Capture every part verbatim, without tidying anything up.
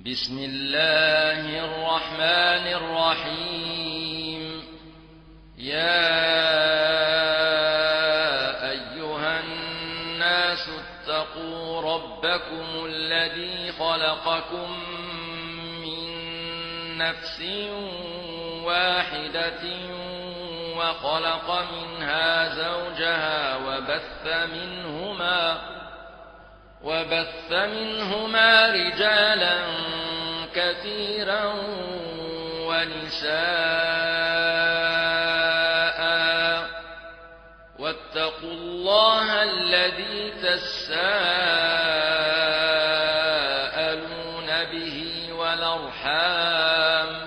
بسم الله الرحمن الرحيم. يا أيها الناس اتقوا ربكم الذي خلقكم من نفس واحدة وخلق منها زوجها وبث منهما وبث منهما رجالا كثيرا ونساء، واتقوا الله الذي تساءلون به والأرحام،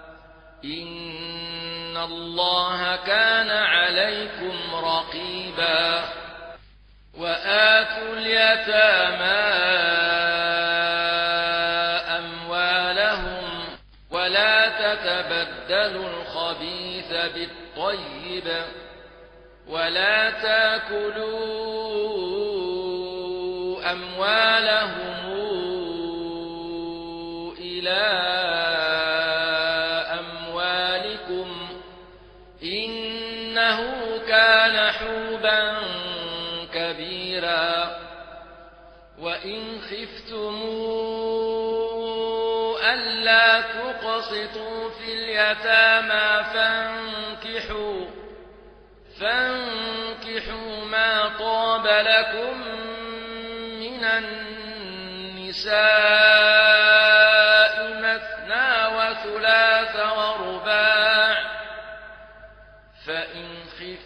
إن الله كان عليكم رقيبا. وآتوا اليتامى أموالهم ولا تتبدلوا الخبيث بالطيب ولا تأكلوا أموالهم إلى أموالكم إنه كان حوبا كبيرا. وإن خفتموا ألا تقسطوا في اليتامى فانكحوا فانكحوا ما طاب لكم من النساء مثنى وثلاث ورباع، فإن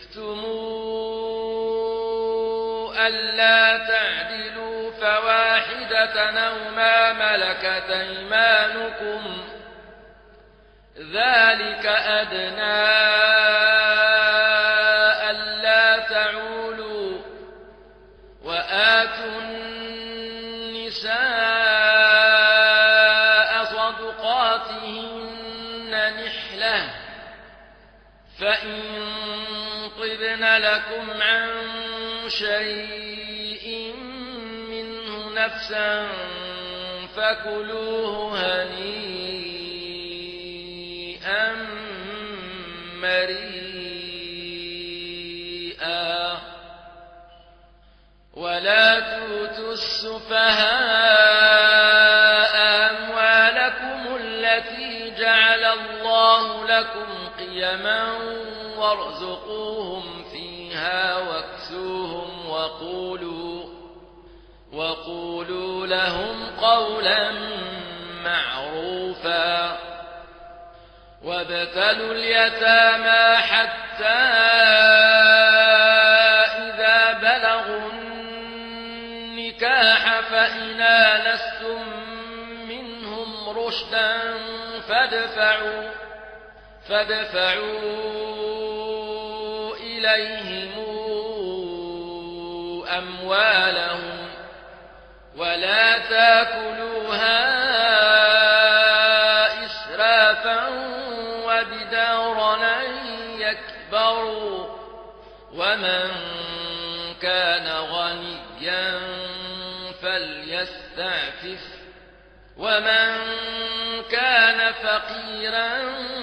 خفتموا ألا تعدلوا فواحدة أو ما ملكت أيمانكم ذلك أدنى ألا تعولوا. وآتوا النساء صدقاتهن نحلة، فإن طبن لكم عن شيء منه نفسا فكلوه هنيئا مريئا. ولا تؤتوا السفهاء أموالكم التي جعل الله لكم قيما وارزقوهم فيها واكسوهم وقولوا وقولوا لهم قولا معروفا. وابتلوا اليتامى حتى إذا بلغوا النكاح فإن آنستم منهم رشدا فادفعوا فادفعوا إليهم أموالهم ولا تأكلوها إسرافا وبدارا أن يكبروا. ومن كان غنيا فليستعفف ومن كان فقيرا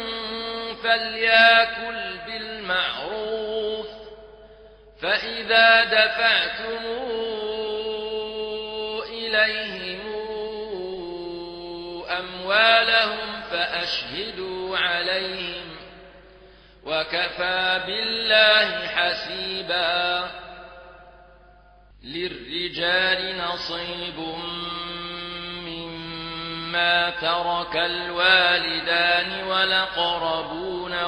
فليأكل بالمعروف. فإذا دفعتم إليهم أموالهم فأشهدوا عليهم وكفى بالله حسيبا. للرجال نصيب مما ترك الوالدان والأقربون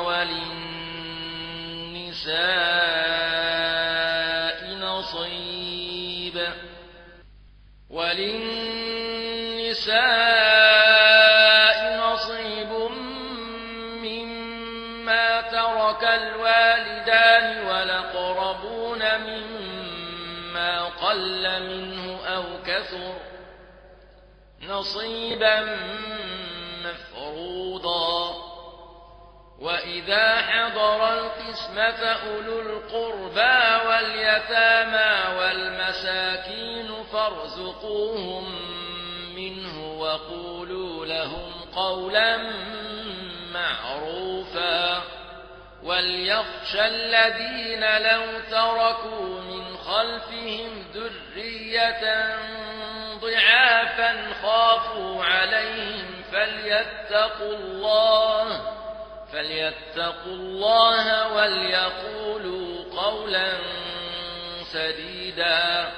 وللنساء نصيب وللنساء نصيب مما ترك الوالدان والأقربون مما قل منه أو كثر نصيبا مفروضا. وإذا حضر القسمة أولو القربى واليتامى والمساكين فارزقوهم منه وقولوا لهم قولا معروفا وليخشى الذين لو تركوا من خلفهم ذرية ضعافا خافوا عليهم فليتقوا الله فليتقوا الله وليقولوا قولا سديدا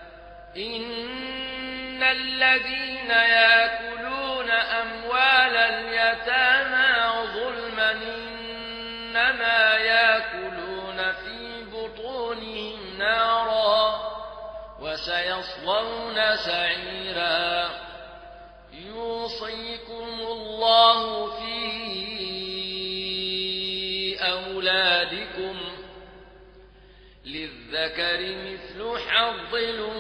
إن الذين يأكلون أموال اليتامى ظلما إنما يأكلون في بطونهم نارا وسيصلون سعيرا يوصيكم الله في أولادكم للذكر مثل حظ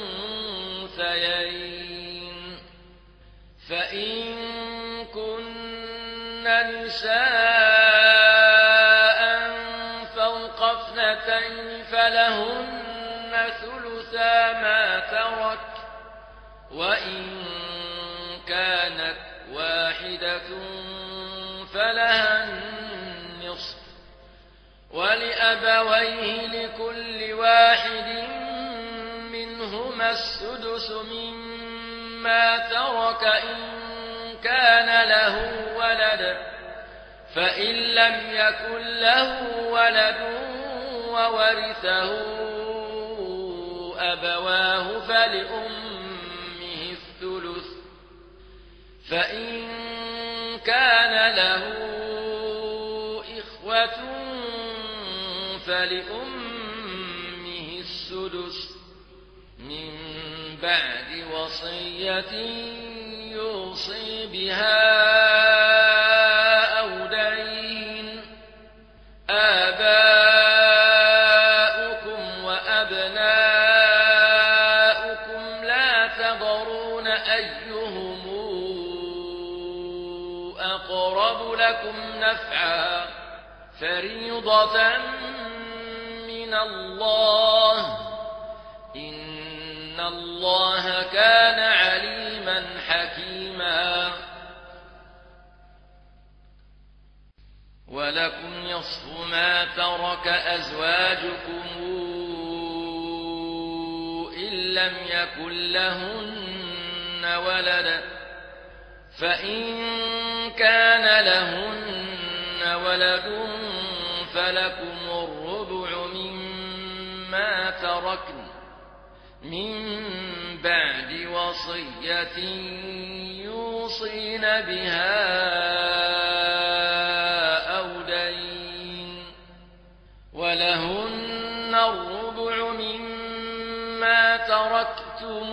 الأنثيين فإن كن نساء فوق اثنتين فلهن ثلثا ما ترك وإن كانت واحدة فلها النصف ولأبويه لكل واحد منهما السدس مما ترك إن كان له ولد فإن لم يكن له ولد وورثه أبواه فلأمه الثلث فإن كان له إخوة فلأمه السدس من بعد وصية يوصي بها أو دين آباؤكم وأبناؤكم لا تدرون أيهم أقرب لكم نفعا فريضة من الله إن الله كان عليما حكيما ولكم نصف ما ترك أزواجكم إن لم يكن لهن ولد فإن كان لهن ولد فلكم الربع مما تركن من بعد وصية يوصين بها أو دين ولهن الربع مما تركتم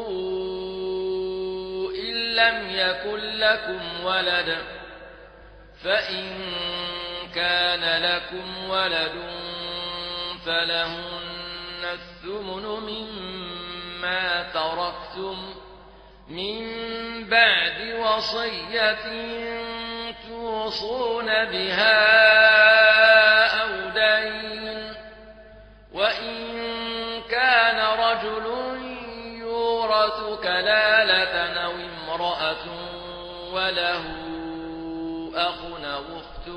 إن لم يكن لكم ولد فإن كان لكم ولد فلهن الثمن مما تركتم من بعد وصية توصون بها أو دين وإن كان رجل يورث كلالة أو امرأة وله أخ أو أخت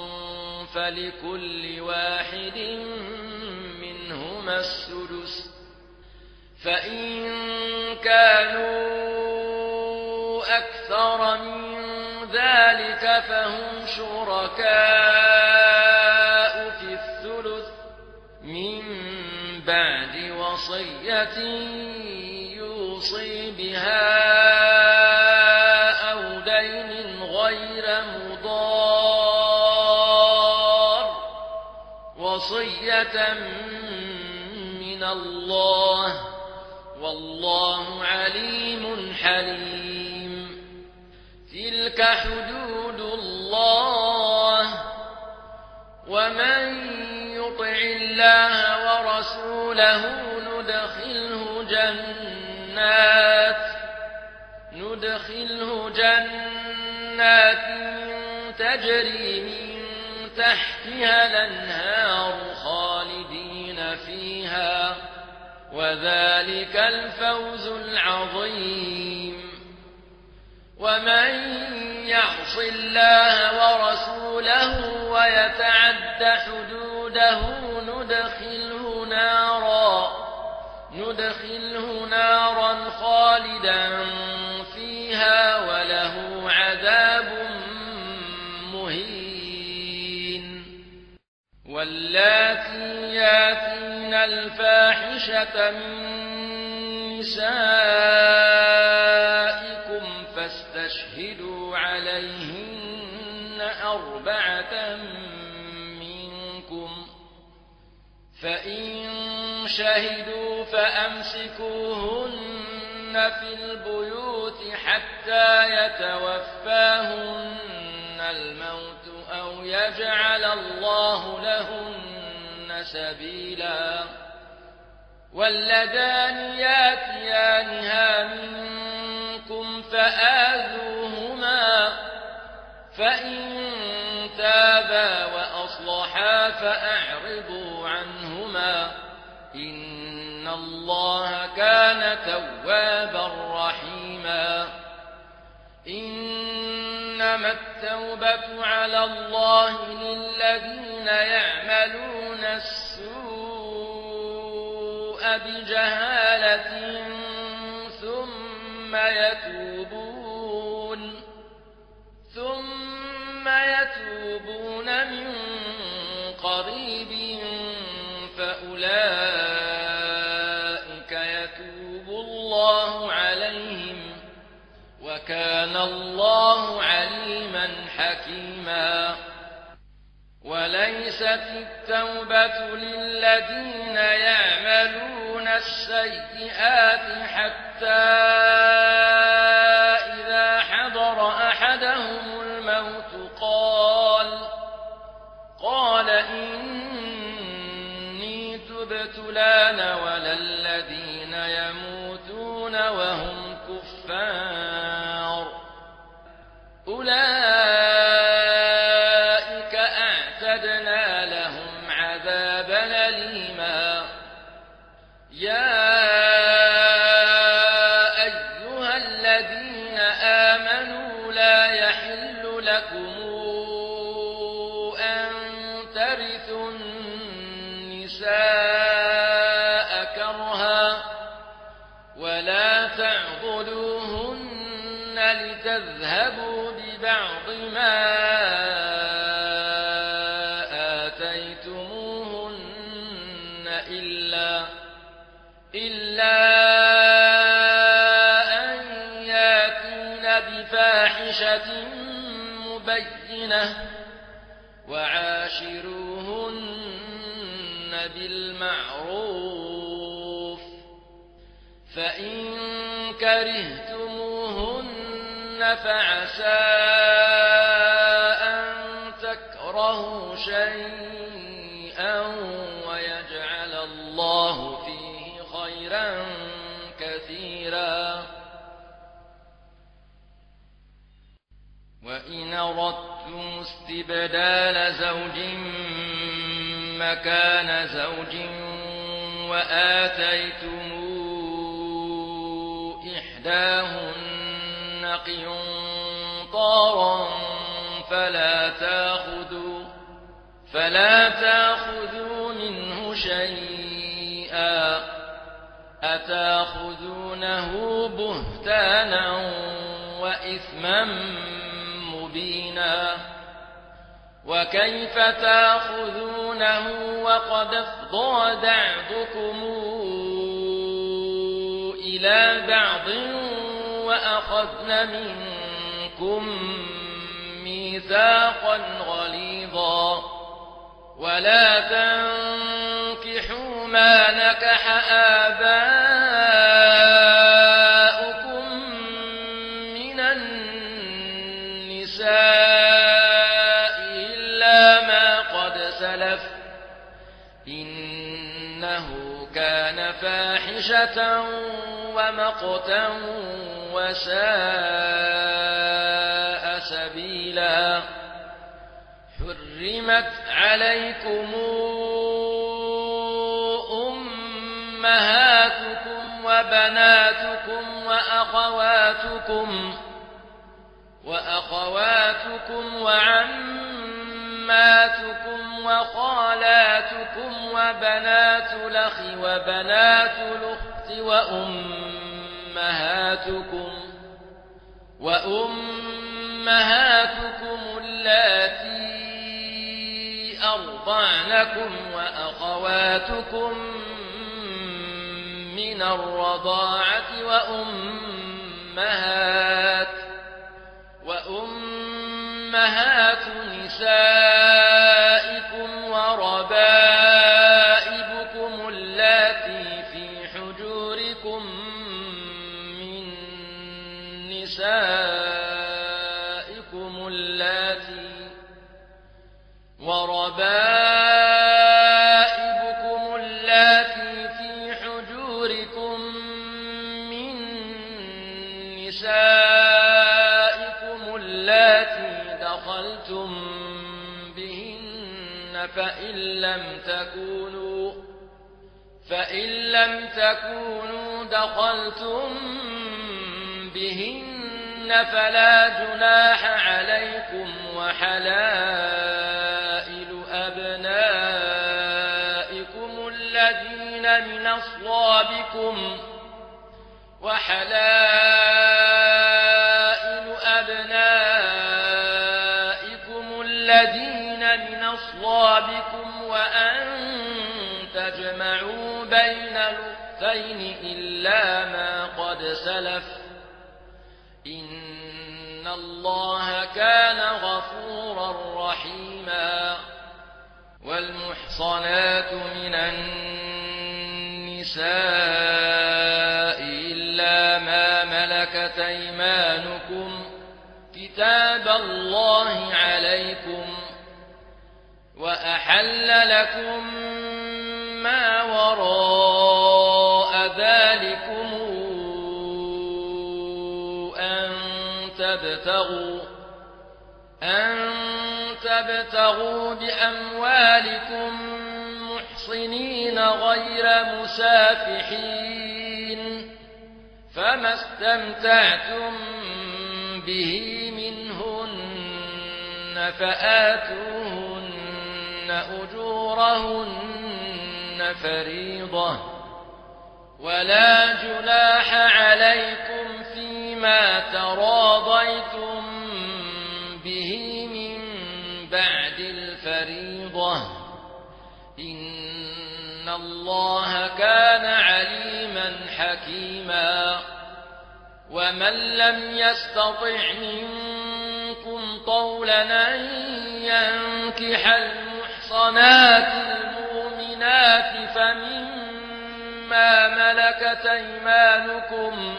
فلكل واحد منهما السدس فإن كانوا أكثر من ذلك فهم شركاء في الثلث من بعد وصية يوصي بها أو دين غير مضار وصية من الله والله عليم حليم تلك حدود الله ومن يطع الله ورسوله ندخله جنات ندخله جنات تجري من تحتها الأنهار خالدين فيها وذلك الفوز العظيم ومن يعص الله ورسوله ويتعد حدوده ندخله نارا ندخله نارا خالدا فيها وله عذاب مهين. واللاتي ياتين الفاحشة من نسائكم فاستشهدوا عليهن أربعة منكم فإن شهدوا فأمسكوهن في البيوت حتى يتوفاهن الموت أو يجعل الله لهن سبيلا. واللذان ياتيانها منكم فآذوهما فإن تابا وأصلحا فأعرضوا عنهما إن الله كان توابا رحيما. إنما التوبة على الله للذين يعملون السوء بجهالة ثم يتوبون ثم يتوبون من قريب فأولئك يتوب الله عليهم وكان الله عليما حكيما. وليست التوبة للذين يعملون السيئات حتى إذا حضر أحدهم الموت قال قال إني تبت الآن ولا الذين يموتون وهم كفار أولئك أعتدنا لهم عذابا أليما. يا أيها الذين آمنوا لا يحل لكم أن ترثوا النساء كرها ولا تعضلوهن لتذهبوا ببعض ما آتيتموهن إلا إلا أن ياتين بفاحشة مبينة وعاشروهن بالمعروف فإن كرهتموهن فعسى أن تكرهوا شيئا ويجعل الله فيه خيرا كثيرا. وإن أردتم استبدال زوج مكان زوج وآتيتم إحداهن قنطارا فلا تأخذوا فلا تأخذوا منه شيئا أتأخذونه بهتانا وإثما مبينا. وكيف تأخذونه وقد أفضى بعضكم إلى بعض وأخذن منكم ميثاقا غليظا. ولا تنكحوا ما نكح آباؤكم من النساء إلا ما قد سلف إنه كان فاحشة ومقتا وساء سبيلا. حرمت عليكم أمهاتكم وبناتكم وأخواتكم وأخواتكم وعماتكم وخالاتكم وبنات الأخ وبنات الأخت وأمهاتكم وأمهاتكم اللاتي أرضعنكم وأخواتكم من الرضاعة وأمهات وأمهات نسائكم وربائبكم اللاتي في حجوركم من نسائكم اللاتي وربائبكم اللاتي في حجوركم من نسائكم اللاتي دخلتم بهن فإن لم تكونوا فإن لم تكونوا دخلتم بهن فلا جناح عليكم وحلائل أبنائكم الذين من أصلابكم وحلائل أبنائكم الذين من أصلابكم وأن تجمعوا بين الأختين إلا ما قد سلف إن الله كان غفورا رحيما. والمحصنات من النساء إلا ما ملكت أيمانكم كتاب الله عليكم وأحل لكم ما وراء ذلكم أن تبتغوا أن تبتغوا بأموالكم محصنين غير مسافحين فما استمتعتم به منهن فآتوهن أجورهن فريضة ولا جناح عليكم فيما تراضيتم به من بعد الفريضة إن الله كان عليما حكيما. ومن لم يستطع منكم طولا أن ينكح المحصنات المؤمنات فمما ملكت أيمانكم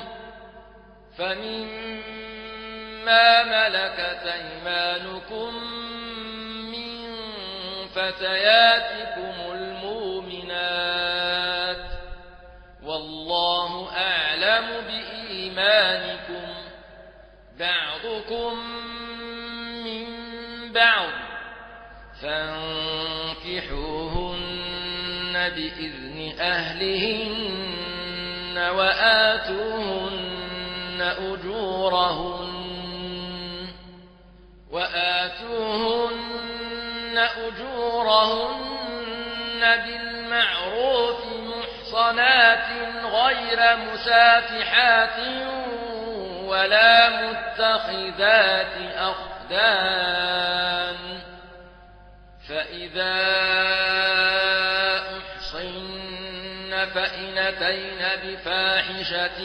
فمما ملكت أيمانكم من فتياتكم المؤمنات والله أعلم بإيمانكم بعضكم من بعض فانكحوهن بإذن أهلهن وآتوهن أجورهن وآتوهن أجورهن بالمعروف محصنات غير مسافحات ولا متخذات أخدان فإذا أحصن فإن أتين بفاحشة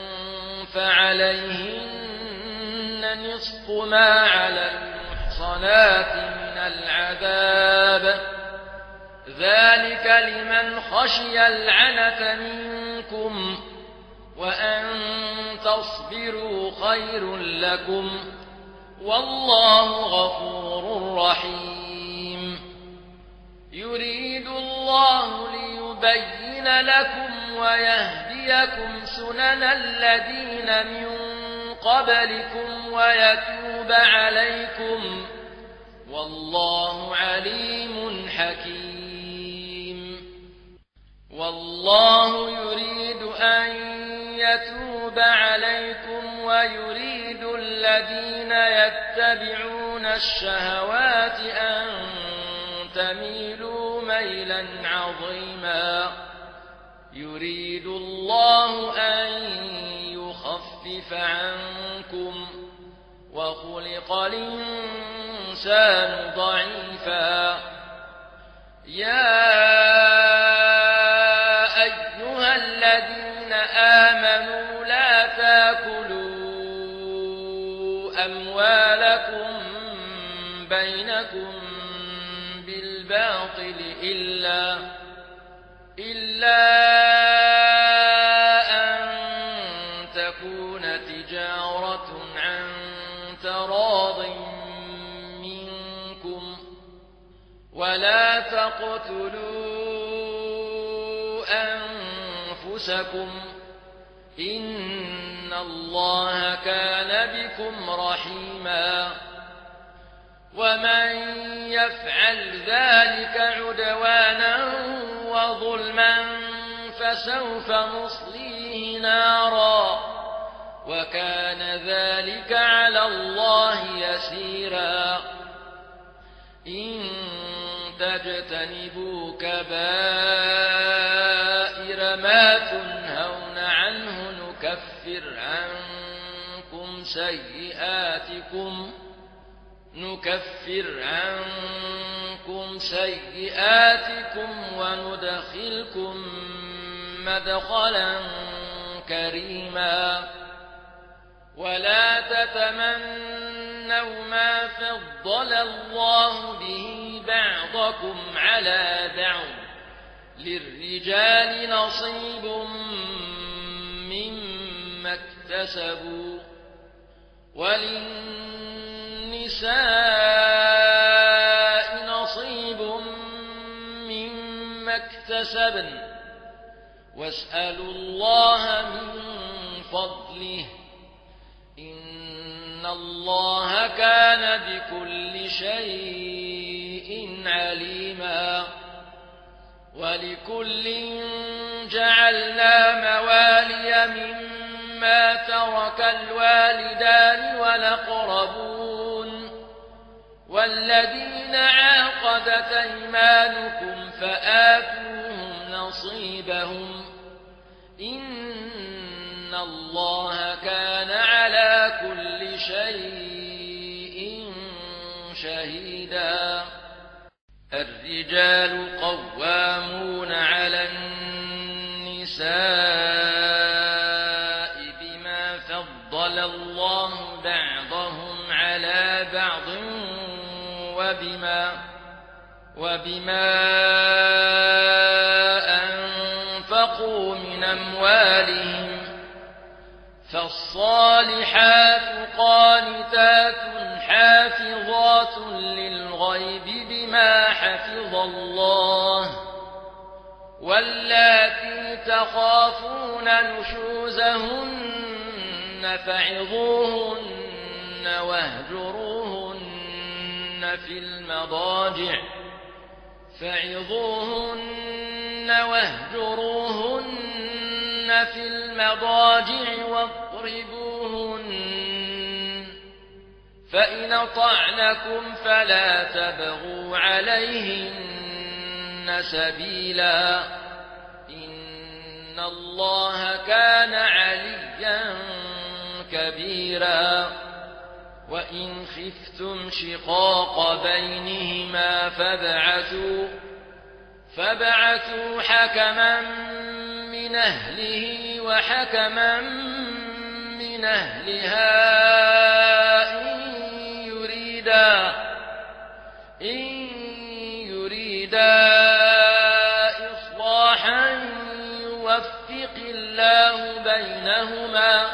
فعليهن نصف ما على المحصنات من العذاب ذلك لمن خشي العنة منكم وأن تصبروا خير لكم والله غفور رحيم. يريد الله ليبين لكم ويهديكم سنن الذين من قبلكم ويتوب عليكم والله عليم حكيم. والله يريد أن يتوب عليكم ويريد الذين الذين يتبعون الشهوات أن تميلوا ميلا عظيما يريد الله أن يخفف عنكم وخلق الإنسان ضعيفا يا أيها الذين آمنوا لا تأكلوا أموالكم بينكم بالباطل إلا إلا أن تكون تجارة عن تراض منكم ولا تقتلوا أنفسكم إن الله كان بكم رحيما ومن يفعل ذلك عدوانا وظلما فسوف نصليه نارا وكان ذلك على الله يسيرا إن تجتنبوا كبائر ما تنهون عنه نكفر عنكم سيئاتكم نكفر عنكم سيئاتكم وندخلكم مدخلا كريما ولا تتمنوا ما فضل الله به بعضكم على بعض للرجال نصيب مما اكتسبوا وللنساء نصيب مما اكتسبن واسألوا الله من فضله إن الله كان بكل شيء عليما ولكل جعلنا موالي مما ترك الوالدان والأقربون والذين عاقدت أيمانكم فآتوهم نصيبهم إن الله كان على كل شيء شهيدا الرجال قوامون على النساء بما فضل الله بعضهم على بعض وبما وبما أنفقوا من أموالهم فالصالحات قانتات حافظات للغيب بما حفظ الله واللاتي تخافون نشوزهن فعظوهن واهجروهن في المضاجع فعظوهن واهجروهن في المضاجع واضربوهن فإن أطعنكم فلا تبغوا عليهن سبيلا إن الله كان عليا كبيرا وإن خفتم شقاق بينهما فابعثوا فابعثوا حكما من أهله وحكما من أهلها إن يريدا إن يريدا إصلاحا يوفق الله بينهما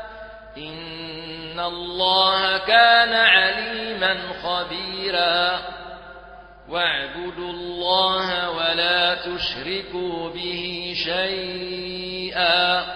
إن الله كان عليما خبيرا واعبدوا الله ولا تشركوا به شيئا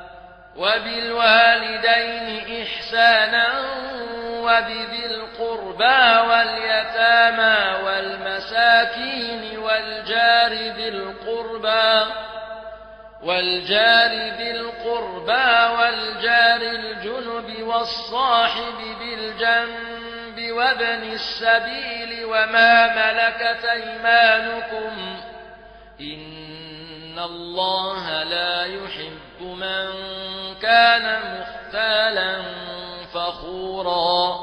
وبالوالدين إحسانا وبذي القربى واليتامى والمساكين والجار ذي القربى والجار ذي القربى والجار الجنب والصاحب بالجنب وابن السبيل وما ملكت أيمانكم إن الله لا يحب من كان مختالا فخورا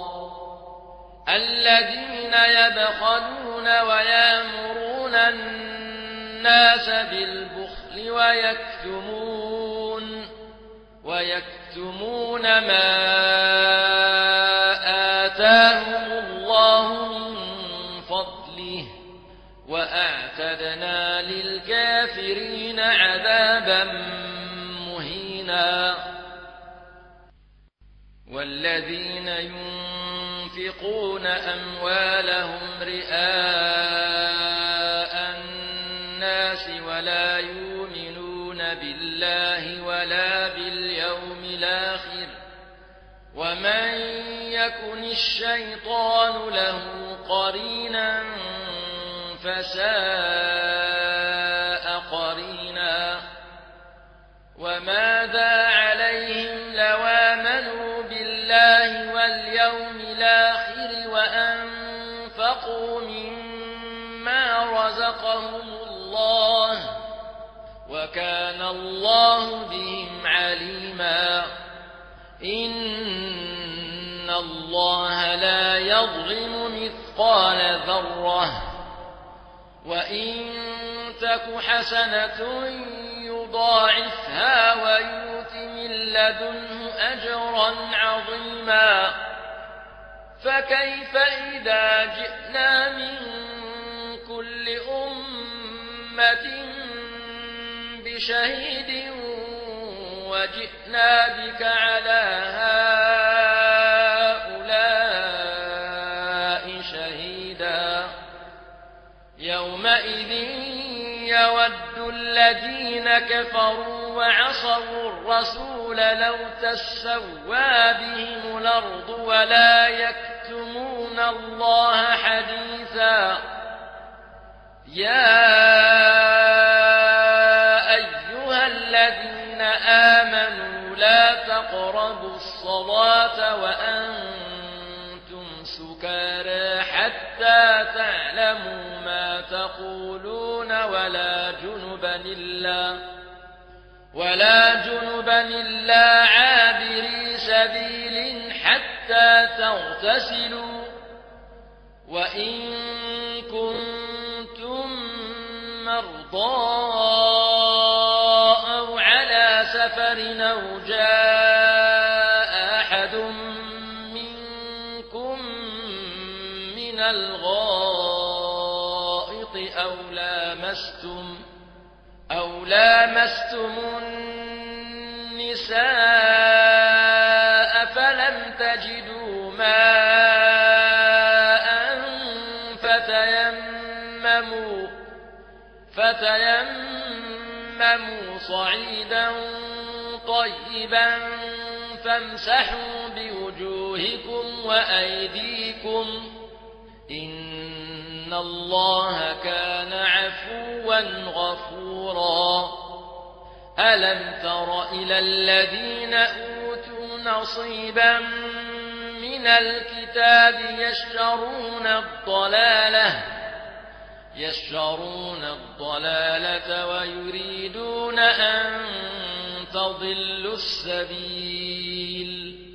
الذين يبخلون ويأمرون الناس بالبخل ويكتمون ويكتمون ما آتاهم الله من فضله وأعتدنا للكافرين عذابا مهينا والذين ينفقون أموالهم رئاء الناس ولا يؤمنون بالله ولا باليوم الآخر ومن يكن الشيطان له قرينا فساء قرينا وماذا عليهم لو آمنوا بالله واليوم الآخر وأنفقوا مما رزقهم الله وكان الله بهم عليما إن الله لا يظلم مثقال ذرة وإن تك حسنة يضاعفها ويؤت من لدنه أجرا عظيما فكيف إذا جئنا من كل أمة بشهيد وجئنا بك على هؤلاء شهيدا يومئذ يود الذين كفروا وعصوا الرسول لو تسوى بهم الأرض ولا يكتمون الله حديثا يا أيها الذين آمنوا لا تقربوا الصلاة وأنتم سكارى حتى تعلموا ما تقولون ولا جنبا إلا ولا جنبا إلا عابري سبيل حتى تغتسلوا وإن كنتم مرضى أو على سفر أو جاء أحد منكم من الغائط أو لامستم أو لامستم النساء فلم تجدوا ماء فتيمموا فتيمموا صعيدا طيبا فامسحوا بوجوهكم وأيديكم إن الله كان عفوا غفورا ألم تر إلى الذين أوتوا نصيبا من الكتاب يشترون الضلالة يشترون الضلالة ويريدون أن تضلوا السبيل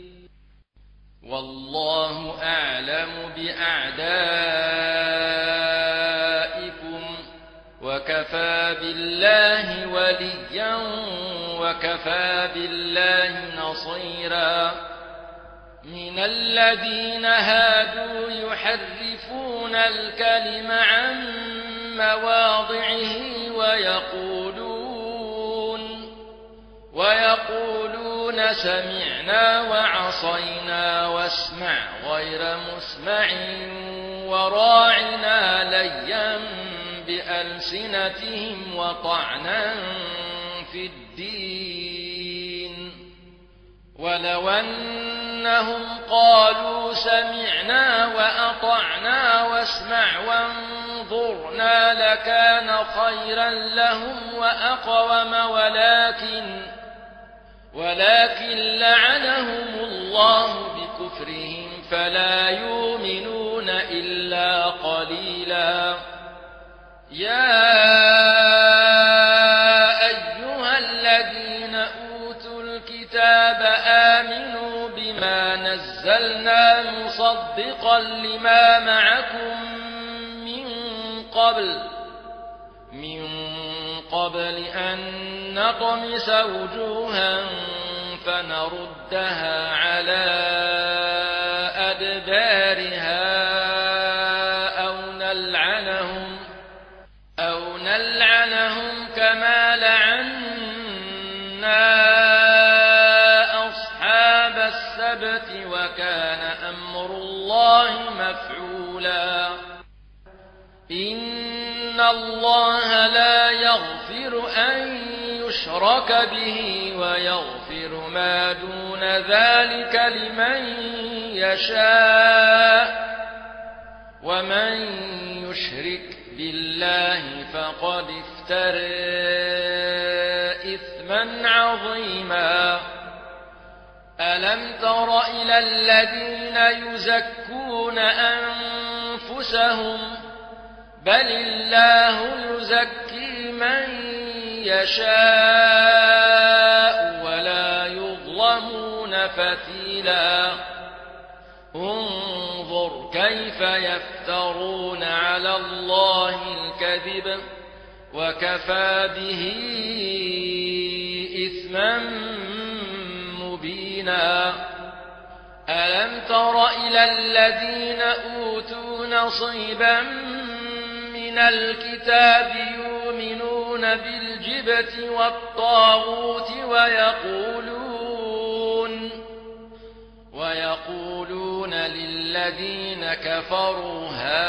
والله أعلم بأعدائكم وكفى بالله وليا وكفى بالله نصيرا من الذين هادوا يحرفون الكلم عن مواضعه ويقولون ويقولون سمعنا وعصينا واسمع غير مسمع وراعنا ليا بألسنتهم وطعنا في الدين ولو أنهم قالوا سمعنا وأطعنا واسمعنا واسمع وانظرنا لكان خيرا لهم وأقوم ولكن ولكن لعنهم الله بكفرهم فلا يؤمنون إلا قليلا. يا أيها الذين أوتوا الكتاب آمنوا بما نزلنا مصدقا لما معكم من قبل من قبل أن نطمس وجوها فنردها على أدبارها أو نلعنهم أو نلعنهم كما لعنا أصحاب السبت وكان أمر الله مفعولا. إن الله لا يغفر أن يشرك به ويغفر ما دون ذلك لمن يشاء ومن يشرك بالله فقد افترى إثما عظيما. ألم تر إلى الذين يزكون أنفسهم بل الله يزكي من يشاء ولا يظلمون فتيلا. انظر كيف يفترون على الله الكذب وكفى به إثما مبينا. ألم تر إلى الذين أوتوا نصيبا من الكتاب يؤمنون بالجبت والطاغوت ويقولون ويقولون للذين كفروا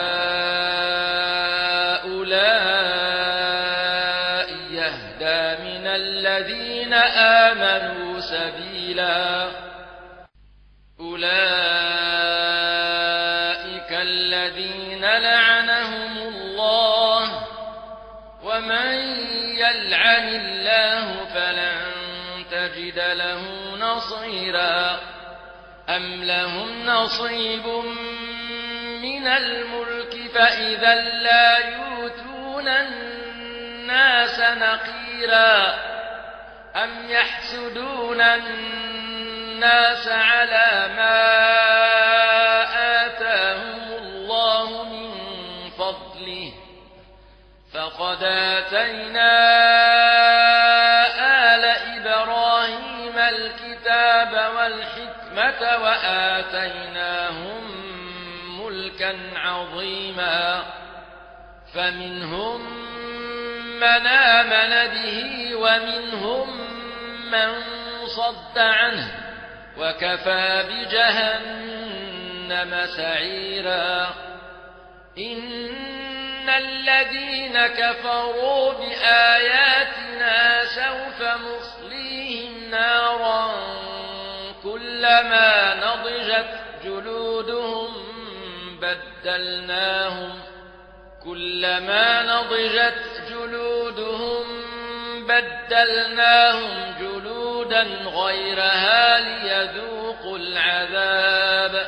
هؤلاء يهدى من الذين آمنوا سبيلا. أولئك الذين لعنهم الله ومن يلعن الله فلن تجد له نصيرا. أم لهم نصيب من الملك فإذا لا يؤتون الناس نقيرا. أم يحسدون الناس على ما آتاهم الله من فضله فقد آتينا آل إبراهيم الكتاب والحكمة وآتيناهم ملكا عظيما. فمنهم من آمن به ومنهم من صد عنه وكفى بجهنم سعيرا. إن الذين كفروا بآياتنا سوف نصليهم نارا كلما نضجت جلودهم بدلناهم كلما نضجت جلودهم بدلناهم جلودا غيرها ليذوقوا العذاب.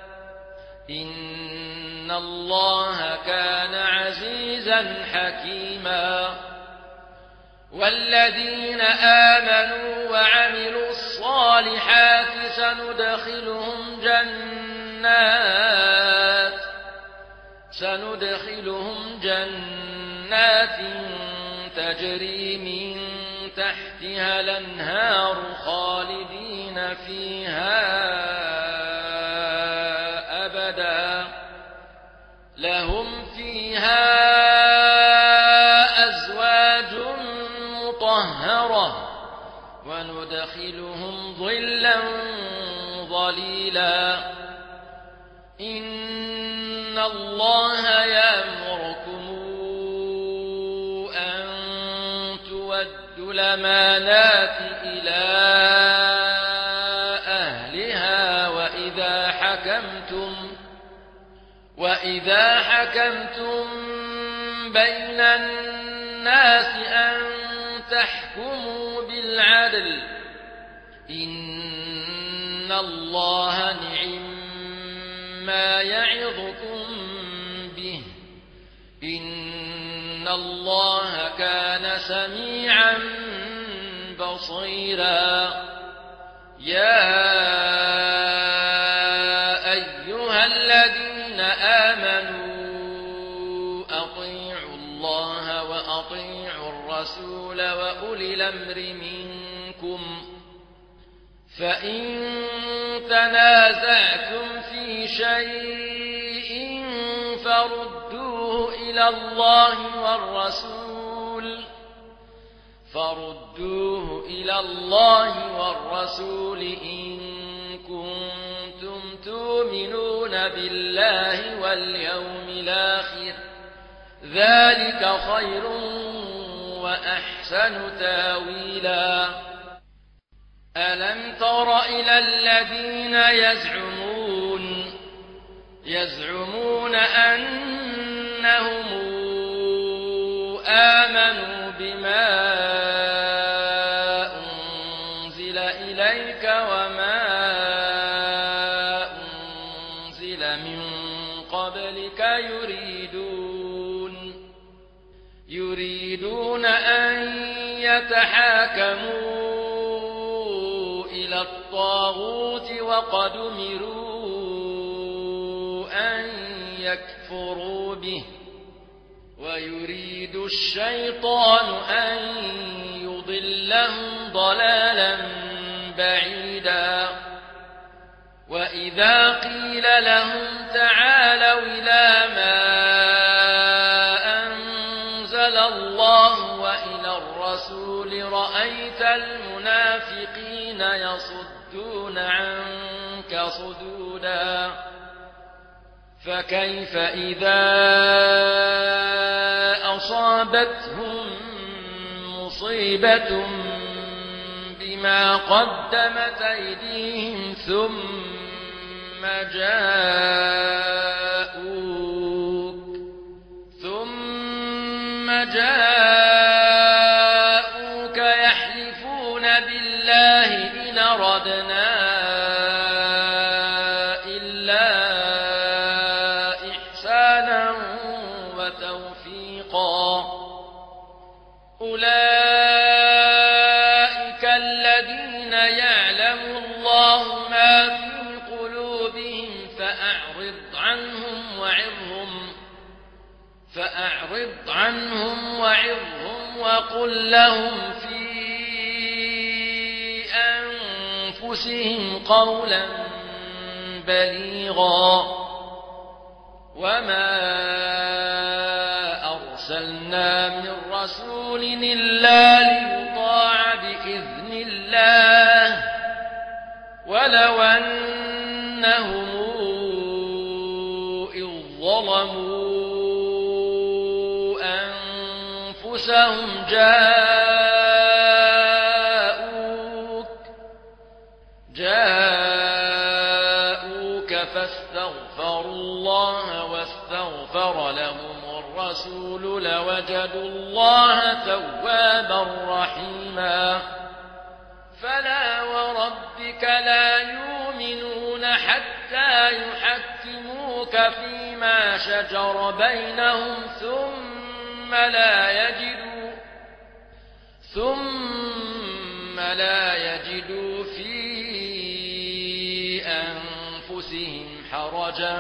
إن الله كان عزيزا حكيما. والذين آمنوا وعملوا الصالحات سندخلهم جنات سندخلهم جنات تجري من تحتها الأنهار خالدين فيها أبدا لهم فيها أزواج مطهرة وندخلهم ظلا ظليلا. إن الله يأمركم أن تؤدوا الأمانات إلى أهلها وإذا حكمتم وإذا حكمتم بين الناس أن تحكموا بالعدل إن الله نعم ما يعظكم به إن الله كان سميعا بصيرا يا أيها الذين آمنوا أطيعوا الله وأطيعوا الرسول وأولي الأمر منكم فإن تنازعتم في شيء فردوه إلى الله والرسول فردوه إلى الله والرسول إن كنتم تؤمنون بالله واليوم الآخر ذلك خير وأحسن تاويلا ألم تر إلى الذين يزعمون يزعمون أنهم آمنوا بما أنزل إليك وما أنزل من قبلك يريدون يريدون أن يتحاكموا إلى الطاغوت وقد أمروا أن يكفروا به ويريد الشيطان أن يضلهم ضلالا بعيدا وإذا قيل لهم تعالوا إلى ما أنزل الله وإلى الرسول رأيت المنافقين يصدون عنك صدودا فكيف إذا أصابتهم مصيبة بما قدمت أيديهم ثم جاءوك ثم جاءوك يحلفون بالله إن أردنا أولئك الذين يعلم الله ما في قلوبهم فأعرض عنهم وعظهم فأعرض عنهم وعظهم وقل لهم في أنفسهم قولا بليغا وما أرسلنا من رسول إلا ليطاع بإذن الله ولو أنهم إذ ظلموا أنفسهم جاءوك جاءوك فاستغفروا الله واستغفر لهم الرسول لوجدوا الله توابا رحيما فلا وربك لا يؤمنون حتى يحكموك فيما شجر بينهم ثم لا يجدوا ثم لا يجدوا في أنفسهم حرجا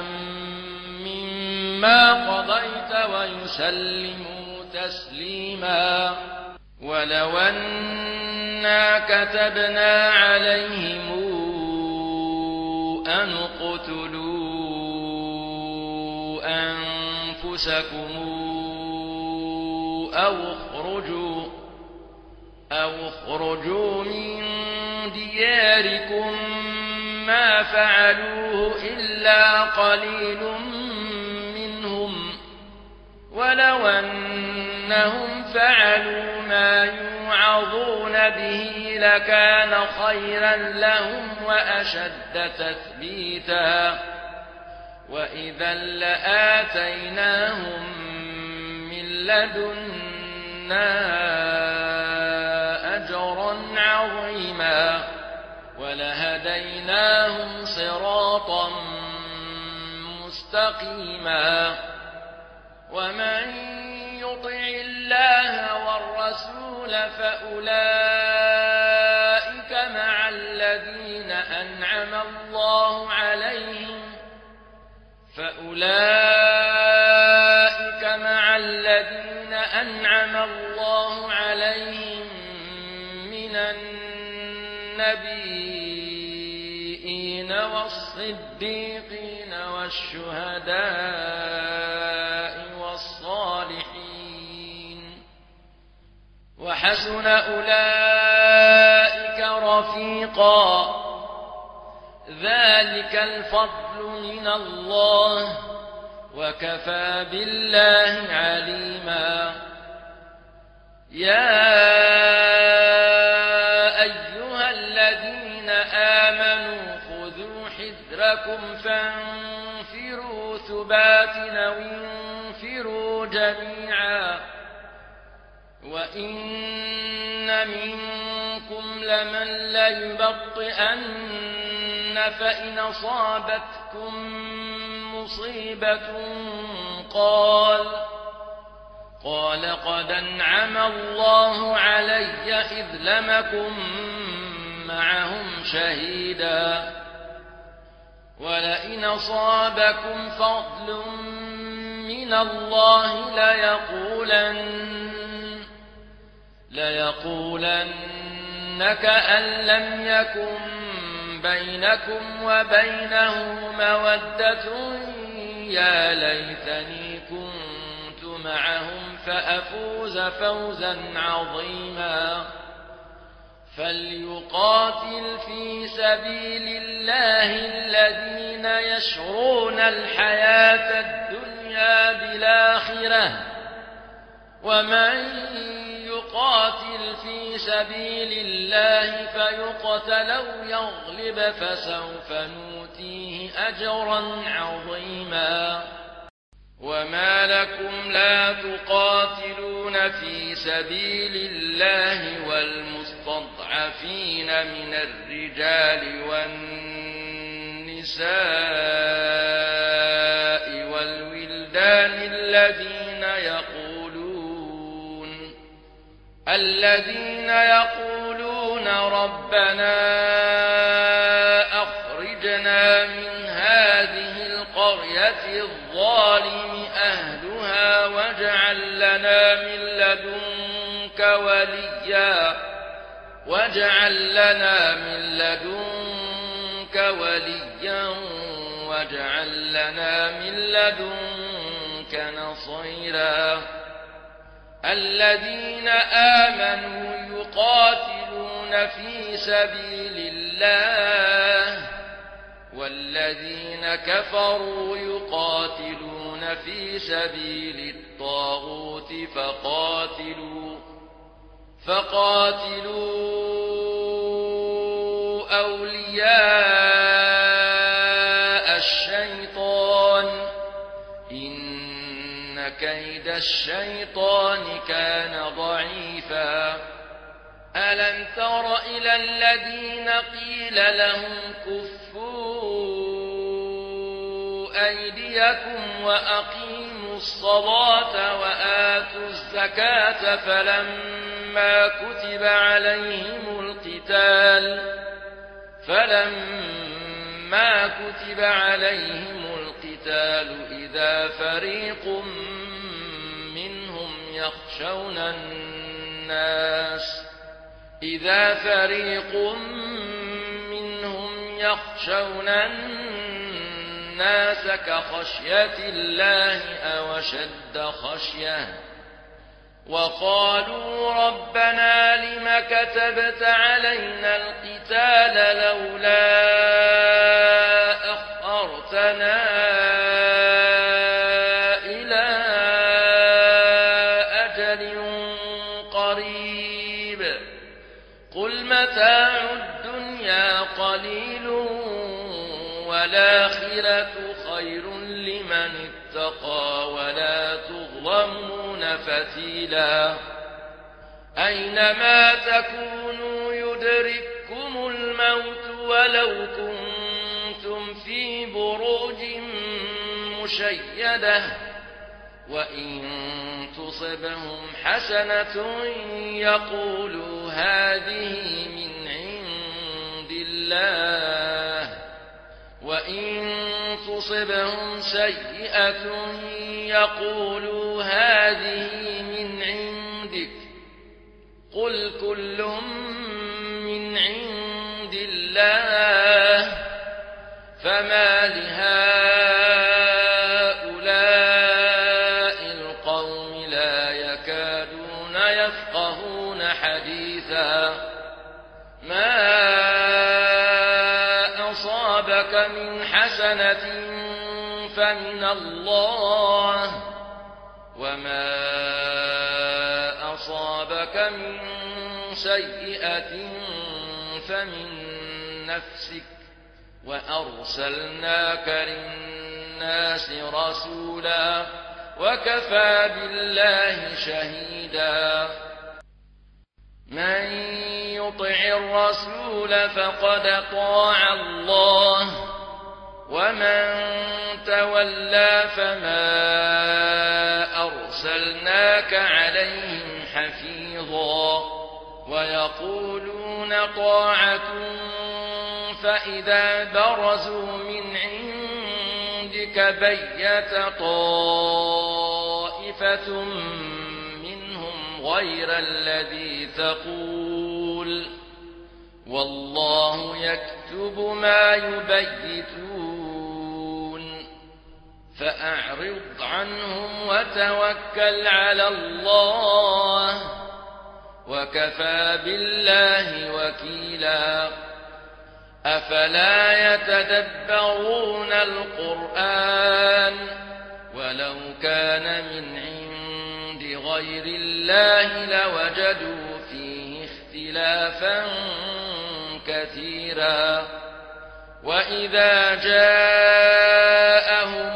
مما قضيت ويسلموا تسليما ولو أنا كتبنا عليهم أن اقتلوا أنفسكم أو اخرجوا أو اخرجوا من دياركم ما فعلوه إلا قليل منهم ولو أنهم فعلوا ما يوعظون به لكان خيرا لهم وأشد تثبيتا وإذا لآتيناهم من لدنا أجرا عظيما ولهديناهم صراطا مستقيما ومن يطع الله والرسول فأولئك مع الذين أنعم الله عليهم فأولئك مع الذين أنعم الله عليهم من النبيين والصديقين والشهداء والصالحين وحسن أولئك رفيقا ذلك الفضل من الله وكفى بالله عليما يا أيها الذين آمنوا خذوا حذركم فانفروا ثبات أو انفروا جميعا وإن منكم لمن ليبطئن فإن أصابتكم مصيبة قال قال قد أنعم الله علي إذ لم أكن معهم شهيدا ولئن أصابكم فضل من الله ليقولن ليقولن كأن لم يكن بينكم وبينه مودة يا ليتني كنت معهم فأفوز فوزا عظيما فليقاتل في سبيل الله الذين يشرون الحياة الدنيا بالآخرة ومن يقاتل في سبيل الله فيقتل أو يغلب فسوف نؤتيه أجرا عظيما وما لكم لا تقاتلون في سبيل الله والمستضعفين من الرجال والنساء والولدان الذين يقولون الذين يقولون ربنا أخرجنا من هذه القرية الظالم أهلها واجعل لنا من لدنك وليا واجعل لنا من لدنك وليا واجعل لنا من لدنك نصيرا الذين آمنوا يقاتلون في سبيل الله والذين كفروا يقاتلون في سبيل الطاغوت فقاتلوا فقاتلوا أولياء الشيطان إن كيد الشيطان كان ضعيفا ألم تر إلى الذين قيل لهم كفوا أيديكم وأقيموا الصلاة وآتوا الزكاة فلما كتب عليهم القتال فلما كتب عليهم القتال إذا فريق منهم يخشون الناس إذا فريق منهم يخشون الناس كخشية الله أو أشد خشية وقالوا ربنا لم كتبت علينا القتال لولا أخرتنا إلى أجل قريب قل متاع الدنيا قليل والآخرة خير من اتقى ولا تظلمون فتيلا أينما تكونوا يدرككم الموت ولو كنتم في بروج مشيدة وإن تصبهم حسنة يقولوا هذه من عند الله وإن تصبهم سيئة يقولوا هذه من عندك قل كل من عند الله فما لهؤلاء القوم لا يكادون يفقهون حديثا ما أصابك من حسنة فمن الله وما أصابك من سيئة فمن نفسك وأرسلناك للناس رسولا وكفى بالله شهيدا من يطع الرسول فقد طاع الله ومن تولى فما أرسلناك عليهم حفيظا ويقولون طاعة فإذا برزوا من عندك بيت طائفة منهم غير الذي تقول والله يكتب ما يبيتون فأعرض عنهم وتوكل على الله وكفى بالله وكيلا أفلا يتدبرون القرآن ولو كان من عند غير الله لوجدوا فيه اختلافا كثيرا وإذا جاءهم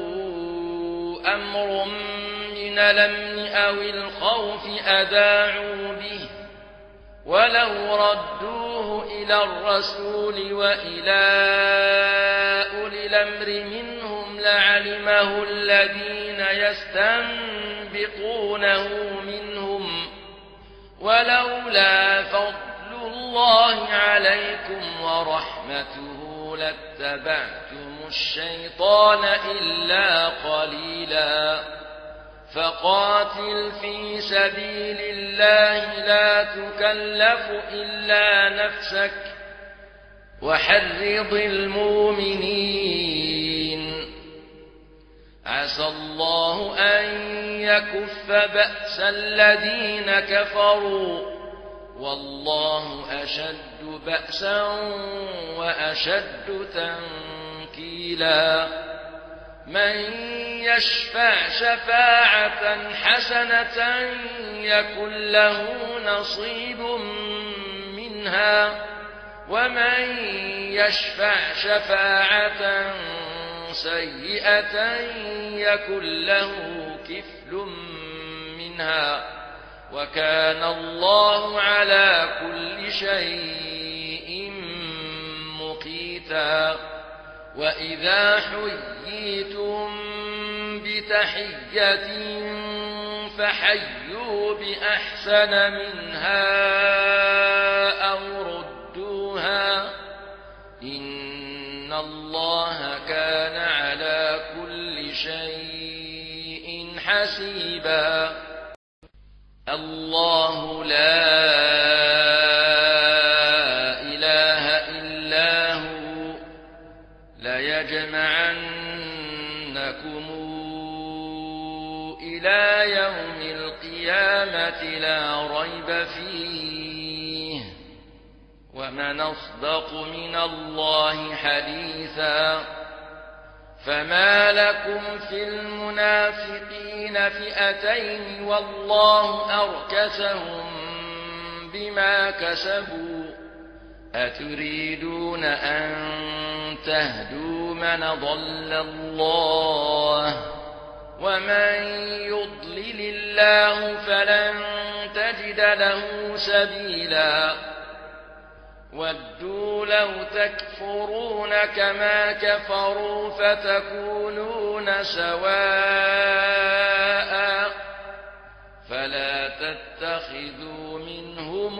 أمر من الأمن أو الخوف أذاعوا به ولو ردوه إلى الرسول وإلى أولي الأمر منهم لعلمه الذين يستنبطونه منهم ولولا فضل الله عليكم ورحمته لاتبعتم الشيطان إلا قليلا فقاتل في سبيل الله لا تكلف إلا نفسك وحرض المؤمنين عسى الله أن يكف بأس الذين كفروا والله أشد بأسا وأشد تنكيلا من يشفع شفاعة حسنة يكن له نصيب منها ومن يشفع شفاعة سيئة يكن له كفل منها وكان الله على كل شيء مقيتا وإذا حييتم بتحية فحيوا بأحسن منها أو ردوها إن الله كان على كل شيء حسيبا الله لا إله إلا هو ليجمعنكم إلى يوم القيامة لا ريب فيه ومن أصدق من الله حديثا فما لكم في المنافقين فئتين والله أركسهم بما كسبوا أتريدون أن تهدوا من ضل الله ومن يضلل الله فلن تجد له سبيلا ودوا لو تكفرون كما كفروا فتكونون سواء فلا تتخذوا منهم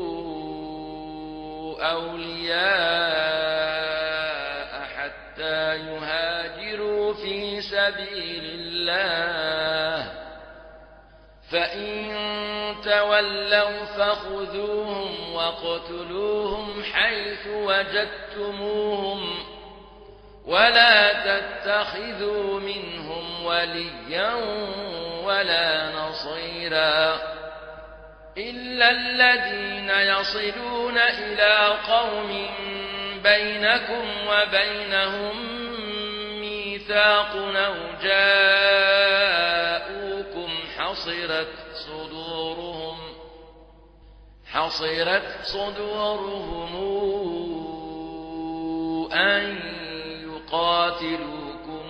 أولياء حتى يهاجروا في سبيل الله فإن تولوا فخذوهم واقتلوهم حيث وجدتموهم ولا تتخذوا منهم وليا ولا نصيرا إلا الذين يصلون إلى قوم بينكم وبينهم ميثاق أو جاءوكم حصرت صدورهم حصرت صدورهم أن يقاتلوكم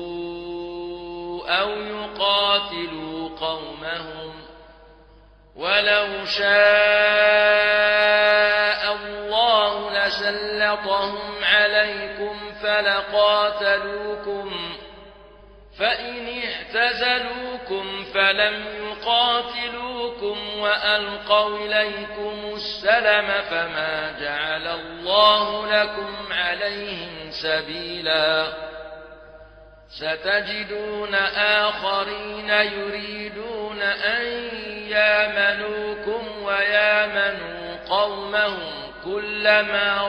أو يقاتلوا قومهم ولو شاء الله لسلطهم عليكم فلقاتلوكم فإن اعتزلوكم فلم يقاتلوكم وألقوا إليكم السلم فما جعل الله لكم عليهم سبيلا ستجدون آخرين يريدون أن يامنوكم ويامنوا قومهم كلما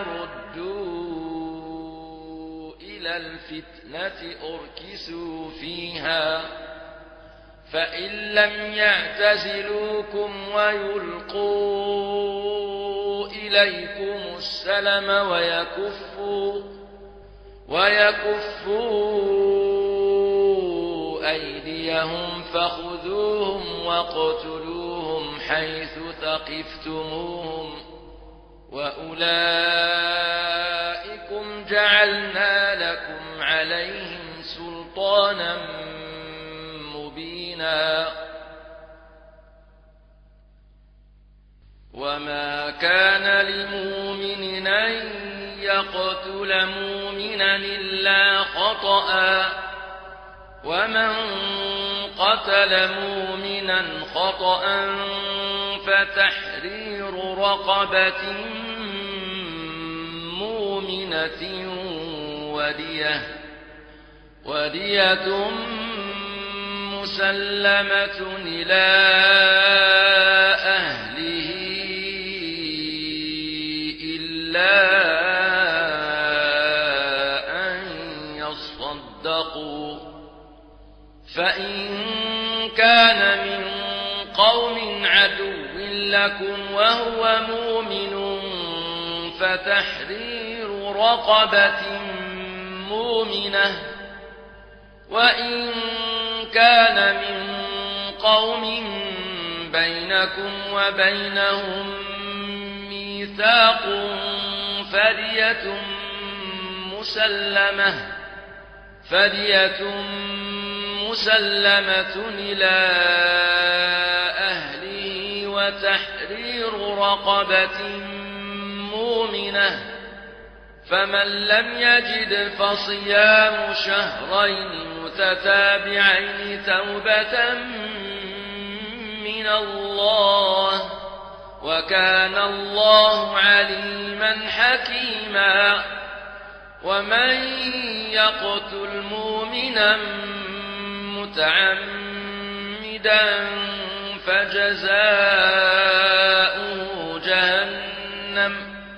ردوا إلى الفتنة أركسوا فيها فإن لم يعتزلوكم ويلقوا إليكم السلم ويكفوا ويكفوا أيديهم فخذوهم واقتلوهم حيث ثقفتموهم وأولئكم جعلنا لكم عليهم سلطانا مبينا وما كان لمؤمن أن يقتل مؤمنا إلا خطأ ومن قتل مؤمنا خطأ فتحرير رقبة مؤمنة ودية ودية مسلمة إلى أهله إلا أن يصدقوا فإن كان من قوم عدو لكم وهو مؤمن فتحرير رقبة مؤمنة وإن كان من قوم بينكم وبينهم ميثاق فدية مسلمة فدية مسلمة إلى أهله وتحرير رقبة مؤمنة فمن لم يجد فصيام شهرين متتابعين توبة من الله وكان الله عليما حكيما ومن يقتل مؤمنا متعمدا فجزاؤه جهنم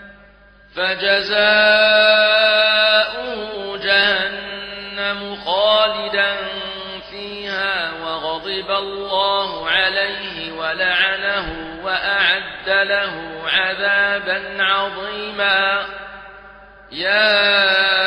فجزاؤه جهنم خالدا فيها وغضب الله عليه ولعنه وأعد له عذابا عظيما يا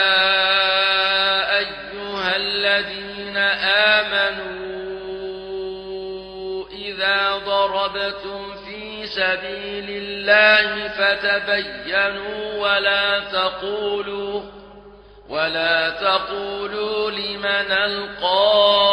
أيها الذين آمنوا إذا ضربتم في سبيل الله فتبينوا ولا تقولوا ولا تقولوا لمن ألقى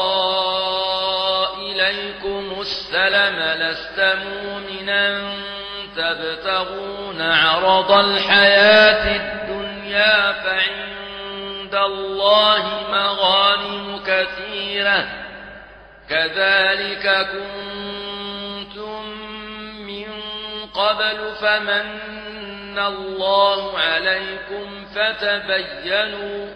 إليكم السلم لست مؤمنا تبتغون عرض الحياة الدنيا فعند الله مغانم كثيرة كذلك كنتم من قبل فمن الله عليكم فتبينوا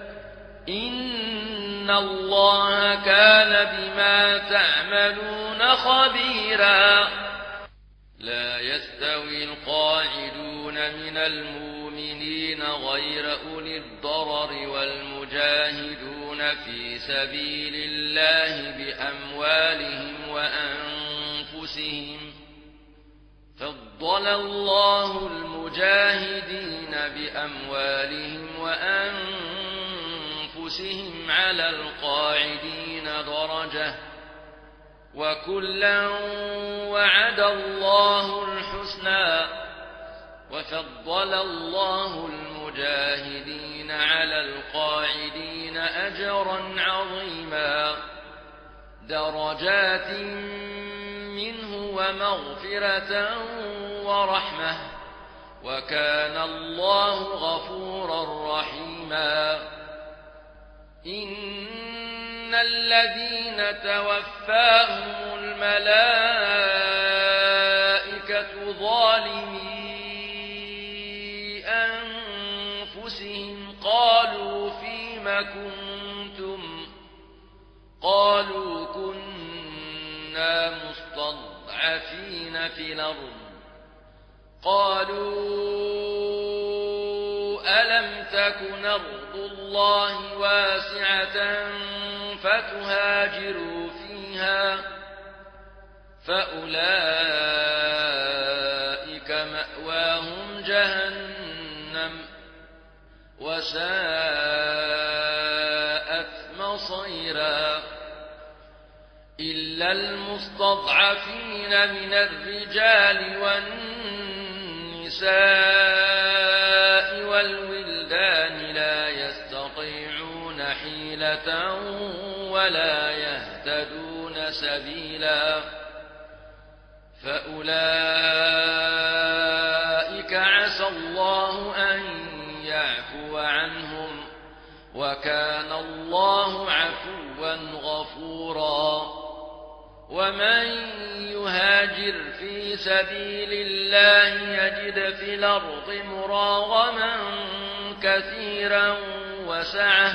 إن الله كان بما تعملون خبيرا لا يستوي القاعدون من المؤمنين غير أولي الضرر والمجاهدون في سبيل الله بأموالهم وأنفسهم فضل الله المجاهدين بأموالهم وأنفسهم على القاعدين درجة وكلا وعد الله الحسنى وفضل الله المجاهدين على القاعدين أجرا عظيما درجات منه ومغفرة ورحمة وكان الله غفورا رحيما إن الذين توفاهم الملائكة ظالمي أنفسهم قالوا فيم كنتم قالوا كنا مستضعفين في الأرض قالوا ألم تكن أرض الله واسعة فتهاجروا فيها فأولئك مأواهم جهنم وساءت مصيرا إلا المستضعفين من الرجال والنساء والولدان لا يستطيعون حيلة ولا يهتدون سبيلا فأولئك عسى الله أن يعفو عنهم وكان الله عفوا غفورا ومن يهاجر في سبيل الله يجد في الأرض مراغما كثيرا وسعة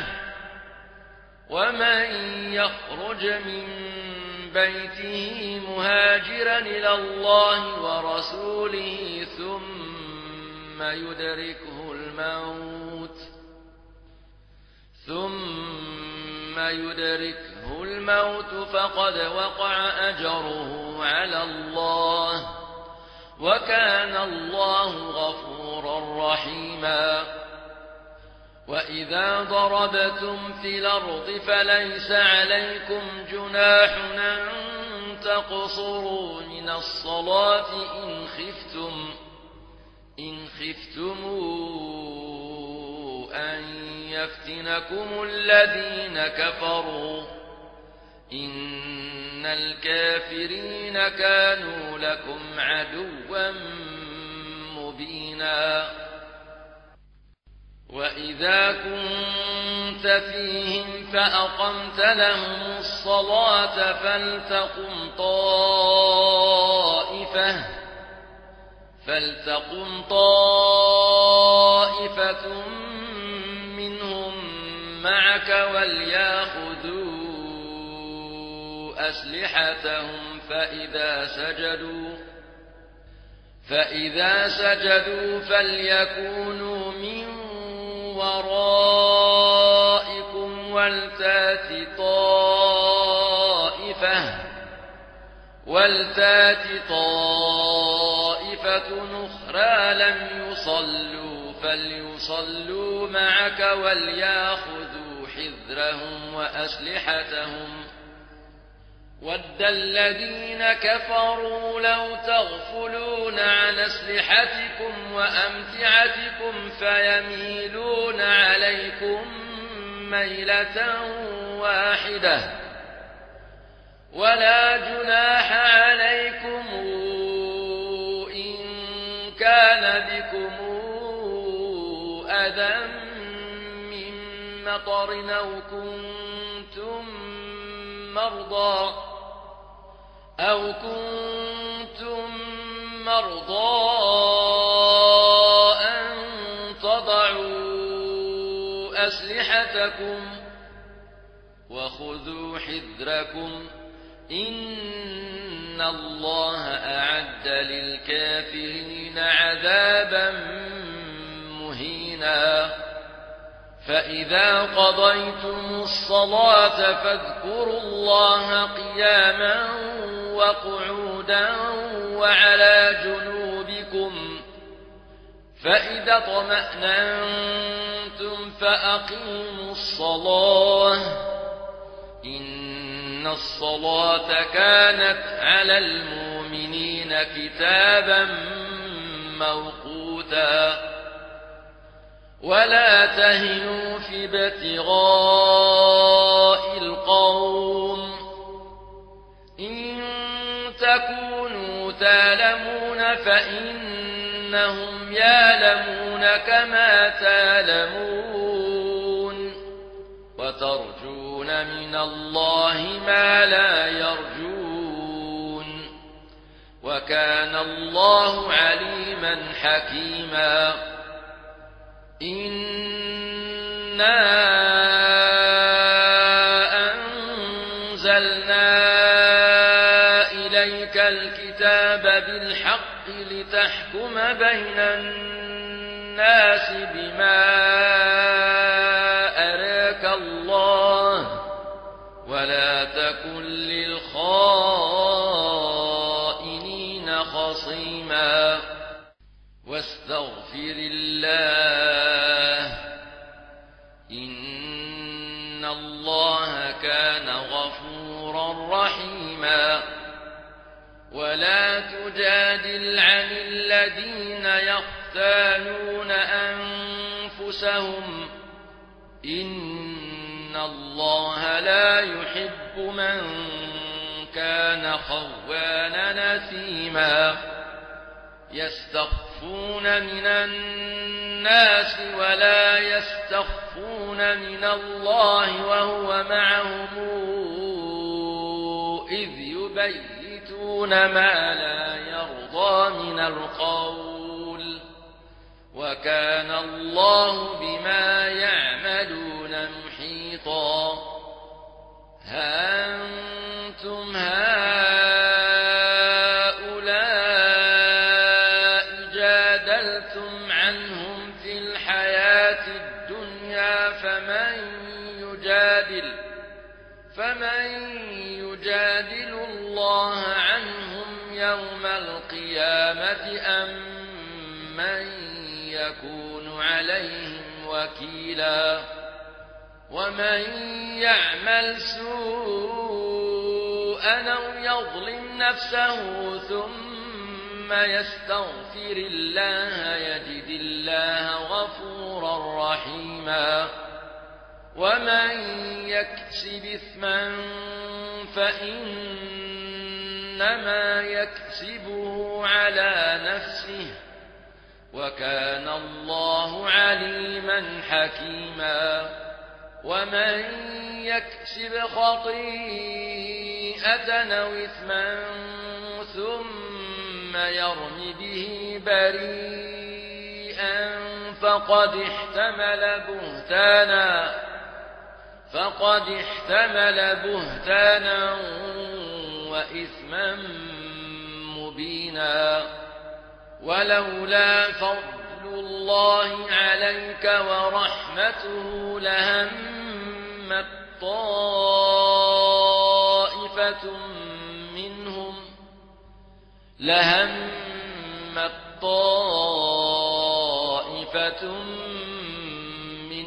ومن يخرج من بيته مهاجرا إلى الله ورسوله ثم يدركه الموت ثم يدركه الموت فقد وقع أجره على الله وكان الله غفورا رحيما وإذا ضربتم في الأرض فليس عليكم جناح أن تقصروا من الصلاة إن خفتم إن خفتم أن يفتنكم الذين كفروا إن الكافرين كانوا لكم عدوا مبينا وإذا كنت فيهم فأقمت لهم الصلاة فلتقم طائفة فلتقم طائفة منهم معك وليأخذوا أسلحتهم فإذا سجدوا فإذا سجدوا فليكونوا من ورائكم ولتات طائفة ولتات طائفة أخرى لم يصلوا فليصلوا معك وليأخذوا حذرهم وأسلحتهم ود الذين كفروا لو تغفلون عن أسلحتكم وأمتعتكم فيميلون عليكم ميلة واحدة ولا جناح عليكم إن كان بكم أذى من مطر أو كنتم مرضى أو كنتم مرضى أن تضعوا أسلحتكم وخذوا حذركم إن الله أعد للكافرين عذابا مهينا فإذا قضيتم الصلاة فاذكروا الله قياما وقعودا وعلى جنوبكم فإذا اطمأننتم فأقيموا الصلاة إن الصلاة كانت على المؤمنين كتابا موقوتا ولا تهنوا في ابتغاء القوم إن تكونوا تعلمون فإنهم يعلمون كما تعلمون وترجون من الله ما لا يرجون وكان الله عليما حكيما إنا أنزلنا إليك الكتاب بالحق لتحكم بين الناس بما أراك الله ولا تكن للخائنين خصيما واستغفر الله إن الله كان غفورا رحيما ولا تجادل عن الذين يختانون أنفسهم إن الله لا يحب من كان خوانا نثيما يستخفون من الناس ولا يستخفون من الله وهو معهم إذ يبيتون ما لا يرضى من القول وكان الله بما يعملون محيطا ها أنتم هؤلاء جادلتم عنهم في الحياة الدنيا فمن يجادل فمن يجادل الله عنهم يوم القيامة أم من يكون عليهم وكيلا ومن يعمل سوءا أو يظلم نفسه ثم يستغفر الله يجد الله غفورا رحيما ومن يكسب إثما فإنما يكسبه على نفسه وكان الله عليما حكيما ومن يكسب خطيئة أو إثما ثم يرم به بريئا فقد احتمل بهتانا فقد احتمل بهتانا وإثما مبينا ولولا فضل الله عليك ورحمته لهمت طائفة منهم لهمت طائفة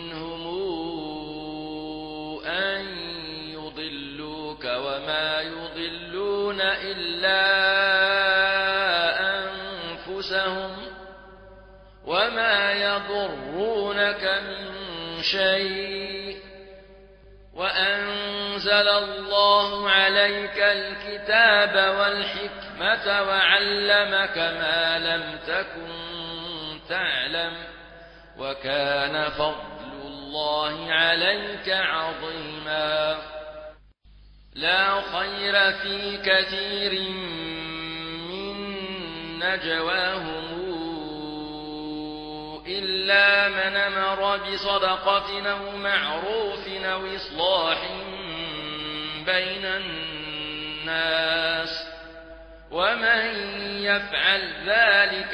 منهم أن يضلوك وما يضلون يضلون إلا أنفسهم وما يضرونك من شيء وأنزل الله عليك الكتاب والحكمة وعلمك ما لم تكن تعلم وكان فضل الله عليك عظيما لا خير في كثير من نجواهم إلا من أمر بصدقة أو معروف أو إصلاح بين الناس ومن يفعل ذلك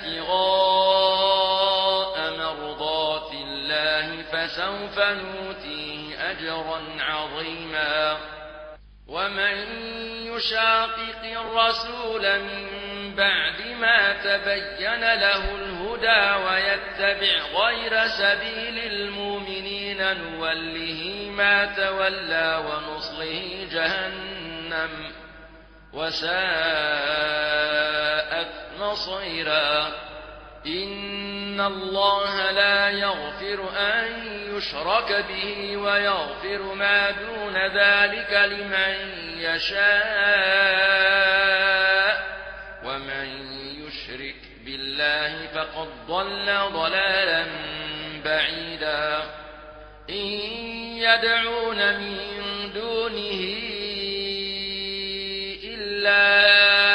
ابتغاء مرضات الله فسوف نؤتيه أجرا عظيما ومن يشاقق الرسول من بعد ما تبين له الهدى ويتبع غير سبيل المؤمنين نوله ما تولى ونصله جهنم وساءت مصيرا إن الله لا يغفر أن يشرك به ويغفر ما دون ذلك لمن يشاء ومن يشرك بالله فقد ضل ضلالا بعيدا إن يدعون من دونه إلا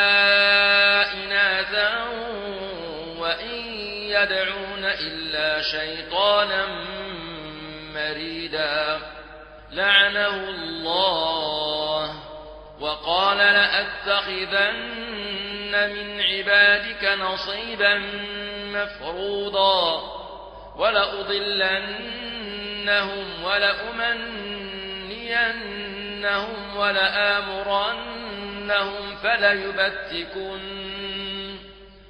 إناثا وإن يدعون إلا شيطانا مريدا لعنه الله وقال لأتخذن من عبادك نصيبا مفروضا ولأضلنهم ولأمنينهم ولآمرنهم فليبتكن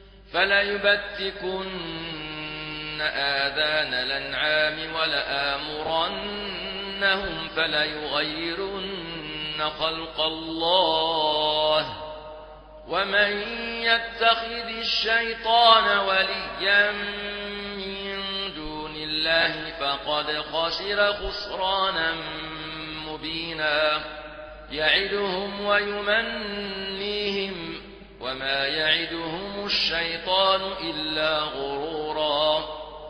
فليبتكن آذان الأنعام ولآمرنهم فليغيرن خلق الله ومن يتخذ الشيطان وليا من دون الله فقد خسر خسرانا مبينا يعدهم ويمنيهم وما يعدهم الشيطان إلا غرورا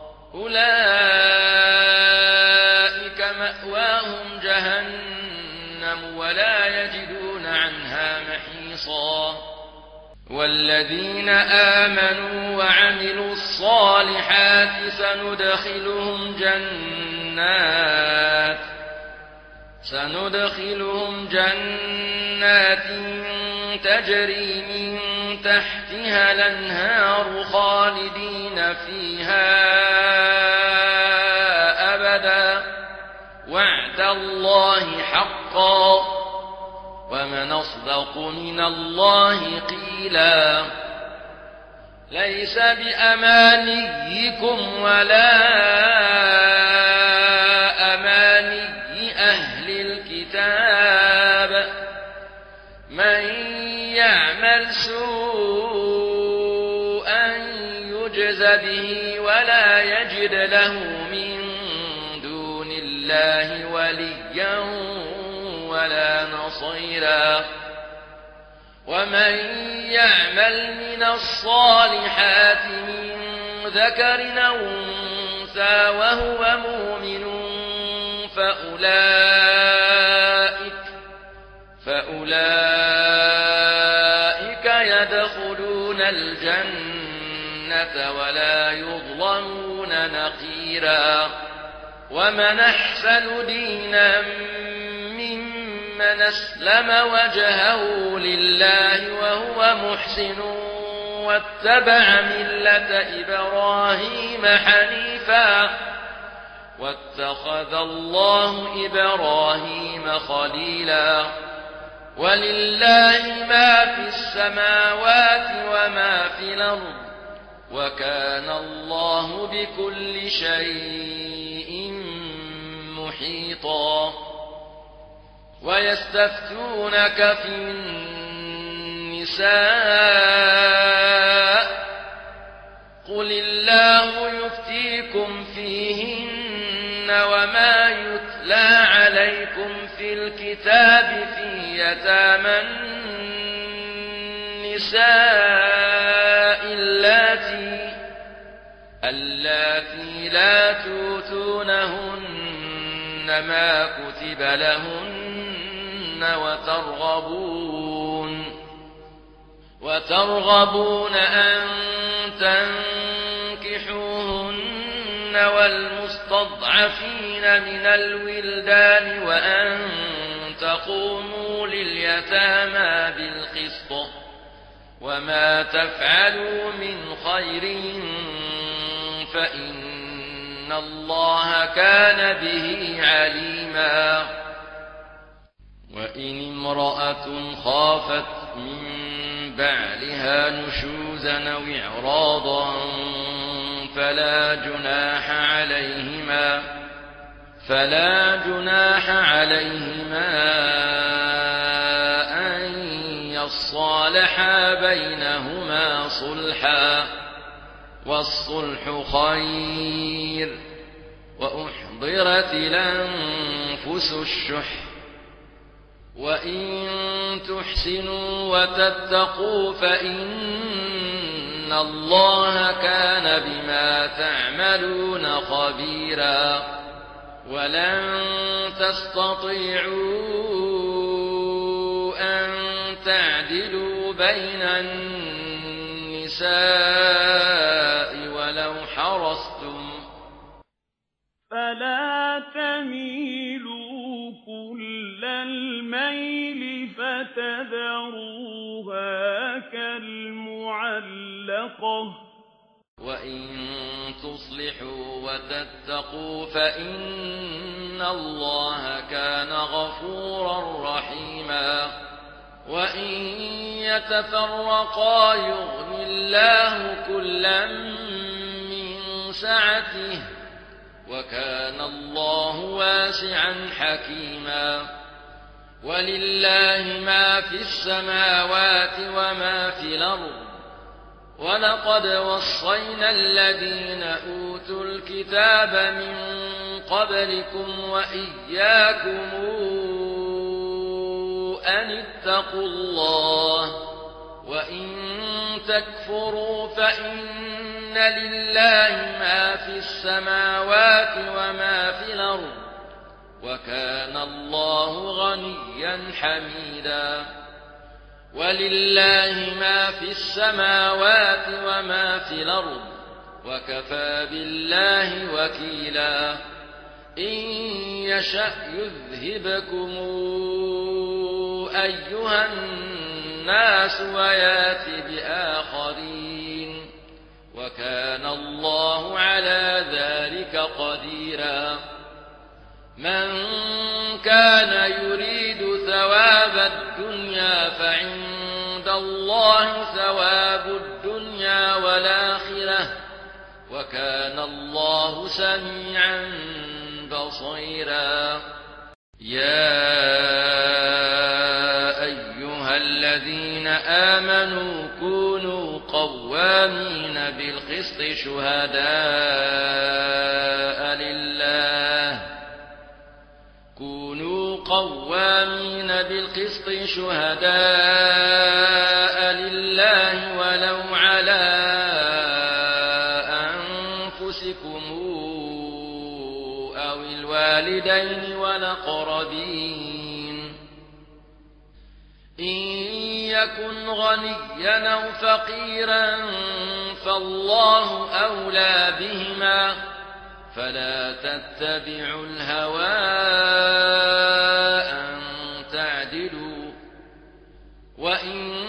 أولئك مأواهم جهنم ولا يجدون عنها محيصا والذين آمنوا وعملوا الصالحات سندخلهم جنات سندخلهم جنات تجري من تحتها الأنهار خالدين فيها أبدا وعد الله حقا ومن أصدق من الله قيلا ليس بأمانيكم ولا أماني أهل الكتاب من يعمل سوءا يجز به ولا يجد له من دون الله وليا ولا نصيرا ومن يعمل من الصالحات من ذكر أو أنثى وهو مؤمن فأولئك فأولئك يدخلون الجنة ولا يظلمون نقيرا ومن أحسن دينا ممن أسلم وجهه لله وهو محسن واتبع ملة إبراهيم حنيفا واتخذ الله إبراهيم خليلا ولله ما في السماوات وما في الأرض وكان الله بكل شيء محيطا ويستفتونك في النساء قل الله يفتيكم فيهن وما يتلى عليكم في الكتاب في يتامى النساء اللاتي اللاتي لا توتونهن ما كتب لهن وترغبون وترغبون أن تنكحوهن والمستضعفين من الولدان وأن تقوموا لليتامى بالقسط وما تفعلوا من خير فإن الله كان به عليما وإن امرأة خافت من بعلها نشوزا أو إعراضا فلا جناح عليهما فلا جناح عليهما أن يصالحا بينهما صلحا والصلح خير وأحضرت الأنفس الشح وإن تحسنوا وتتقوا فإن الله كان بما تعملون خبيرا ولن تستطيعوا أن تعدلوا بين النساء ولو حرصتم فلا تميلوا كل الميل فتذروها كالمعلقة وإن تصلحوا وتتقوا فإن الله كان غفورا رحيما وإن يتفرقا يغني الله كلا من سعته وكان الله واسعا حكيما ولله ما في السماوات وما في الأرض ولقد وصينا الذين أوتوا الكتاب من قبلكم وإياكم أن اتقوا الله وإن تكفروا فإن لله ما في السماوات وما في الأرض وكان الله غنيا حميدا ولله ما في السماوات وما في الأرض وكفى بالله وكيلا إن يشأ يذهبكم أيها الناس ويات بآخرين وكان الله على ذلك قديرا من كان يريد ثواب الدنيا فعند الله ثواب الدنيا والآخرة وكان الله سميعا بصيرا يا أيها الذين آمنوا كونوا قوامين بالقسط شهداء لله كونوا قوامين بالقسط شهداء لله ولو على أنفسكم أو الوالدين والأقربين إن يكن غنيا أو فقيرا فالله أولى بهما فلا تتبعوا الهوى أن تعدلوا وإن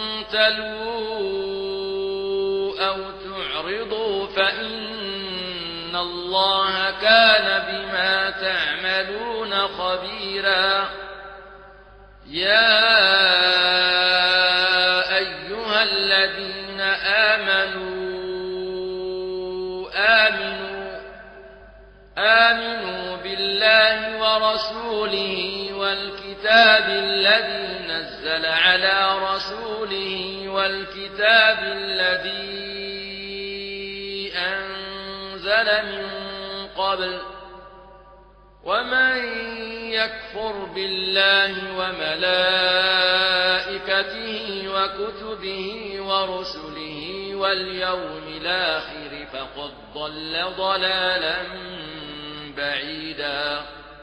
تلووا أو تعرضوا فإن الله كان بما تعملون خبيرا يا أيها الذين آمنوا آمنوا آمنوا بالله ورسوله والكتاب الذي نزل على رسوله والكتاب الذي أنزل من قبل ومن يكفر بالله وملائكته وكتبه ورسله واليوم الآخر فقد ضل ضلالا بعيدا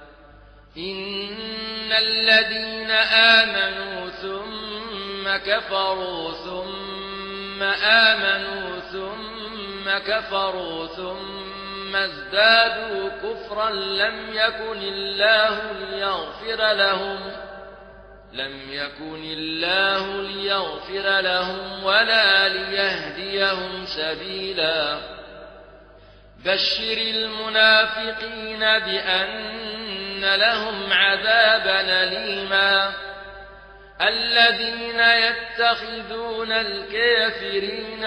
إن الذين آمنوا ثم كفروا ثم آمنوا ثم كفروا ثم ازدادوا كفرا لم يكن الله ليغفر لهم لم يكن الله ليغفر لهم ولا ليهديهم سبيلا بشر المنافقين بأن لهم عذابا أليما الذين يتخذون الكافرين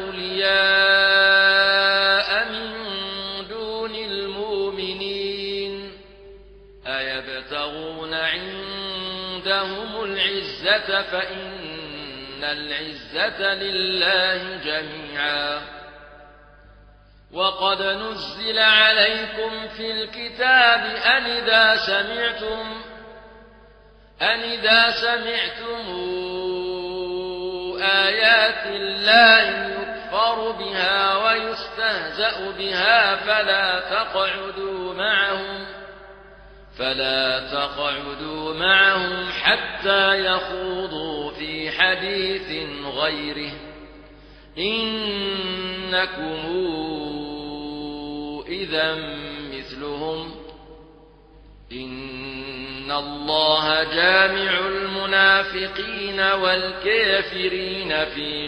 أولياء من دون المؤمنين أيبتغون عندهم العزة فإن العزة لله جميعا وقد نزل عليكم في الكتاب أن إذا سمعتم أن إذا سمعتم آيات الله يكفر بها ويستهزأ بها فلا تقعدوا معهم فلا تقعدوا معهم حتى يخوضوا في حديث غيره إنكم إذا مثلهم إن الله جامع المنافقين والكافرين في